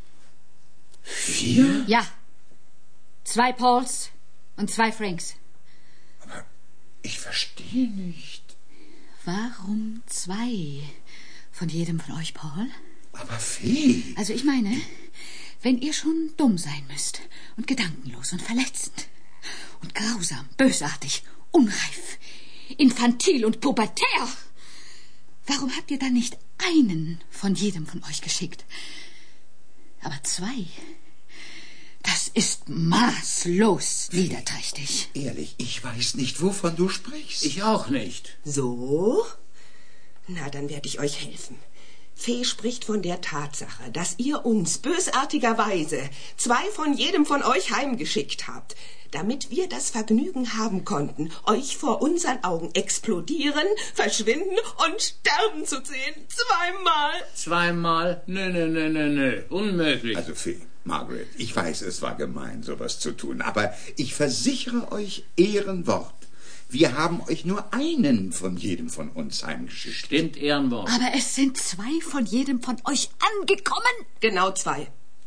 Vier? Ja. Zwei Pauls und zwei Franks. Aber ich verstehe nicht. Warum zwei von jedem von euch, Paul? Aber Fee. Also ich meine, wenn ihr schon dumm sein müsst und gedankenlos und verletzend und grausam, bösartig, unreif, infantil und pubertär, warum habt ihr dann nicht einen von jedem von euch geschickt? Aber zwei, das ist maßlos niederträchtig. Ehrlich, ich weiß nicht, wovon du sprichst. Ich auch nicht. So? Na, dann werde ich euch helfen. Fee spricht von der Tatsache, dass ihr uns bösartigerweise zwei von jedem von euch heimgeschickt habt, damit wir das Vergnügen haben konnten, euch vor unseren Augen explodieren, verschwinden und sterben zu sehen. Zweimal. Zweimal? Nö, nö, nö, nö, nö. Unmöglich. Also Fee, Margaret, ich weiß, es war gemein, sowas zu tun, aber ich versichere euch Ehrenwort. Wir haben euch nur einen von jedem von uns heimgeschickt. Stimmt, Ehrenwort. Aber es sind zwei von jedem von euch angekommen. Genau zwei.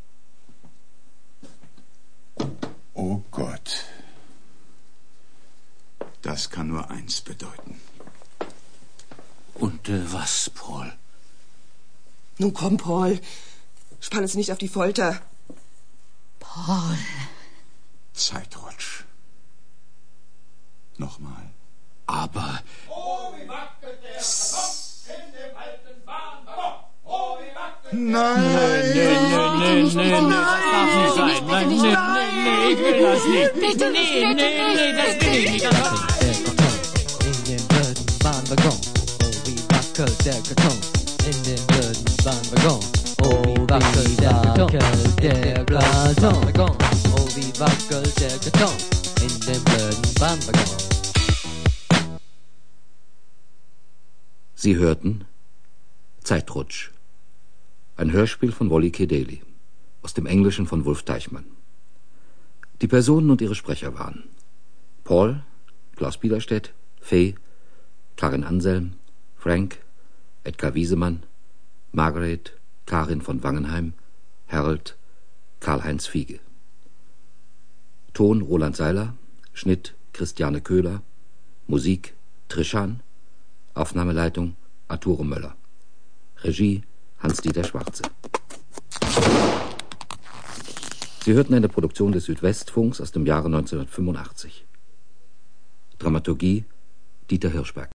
Oh Gott. Das kann nur eins bedeuten. Und äh, was, Paul? Nun komm, Paul. Spann uns nicht auf die Folter. Paul. Zeitrutsch. Nochmal. Aber... Oh, wie wackelt der Karton in dem alten Bahnwaggon. Oh, wie wackelt Nein! Nee, nee, nee, nee, nee, das darf nicht sein. Nein, nee, nee, nee, ich will das nicht. Bitte nicht, Nee, bitte nee, nee, nicht, das bitte will ich nicht. nicht. Der Karton in dem blöden Bahnwaggon. Oh, wie wackelt der Karton in dem blöden Bahnwaggon. Oh, wie wackelt der Karton der Bahnwaggon. Oh, wie wackelt der Karton in dem blöden Bahnwaggon. Sie hörten Zeitrutsch, ein Hörspiel von Wolli K. Daly, aus dem Englischen von Wulf Teichmann. Die Personen und ihre Sprecher waren Paul, Klaus Biederstedt, Fee, Karin Anselm, Frank, Edgar Wiesemann, Margaret, Karin von Wangenheim, Harold, Karl-Heinz Fiege. Ton Roland Seiler, Schnitt Christiane Köhler, Musik Trischan, Aufnahmeleitung Arturo Möller. Regie Hans-Dieter Schwarze. Sie hörten eine Produktion des Südwestfunks aus dem Jahre neunzehnhundertfünfundachtzig. Dramaturgie Dieter Hirschberg.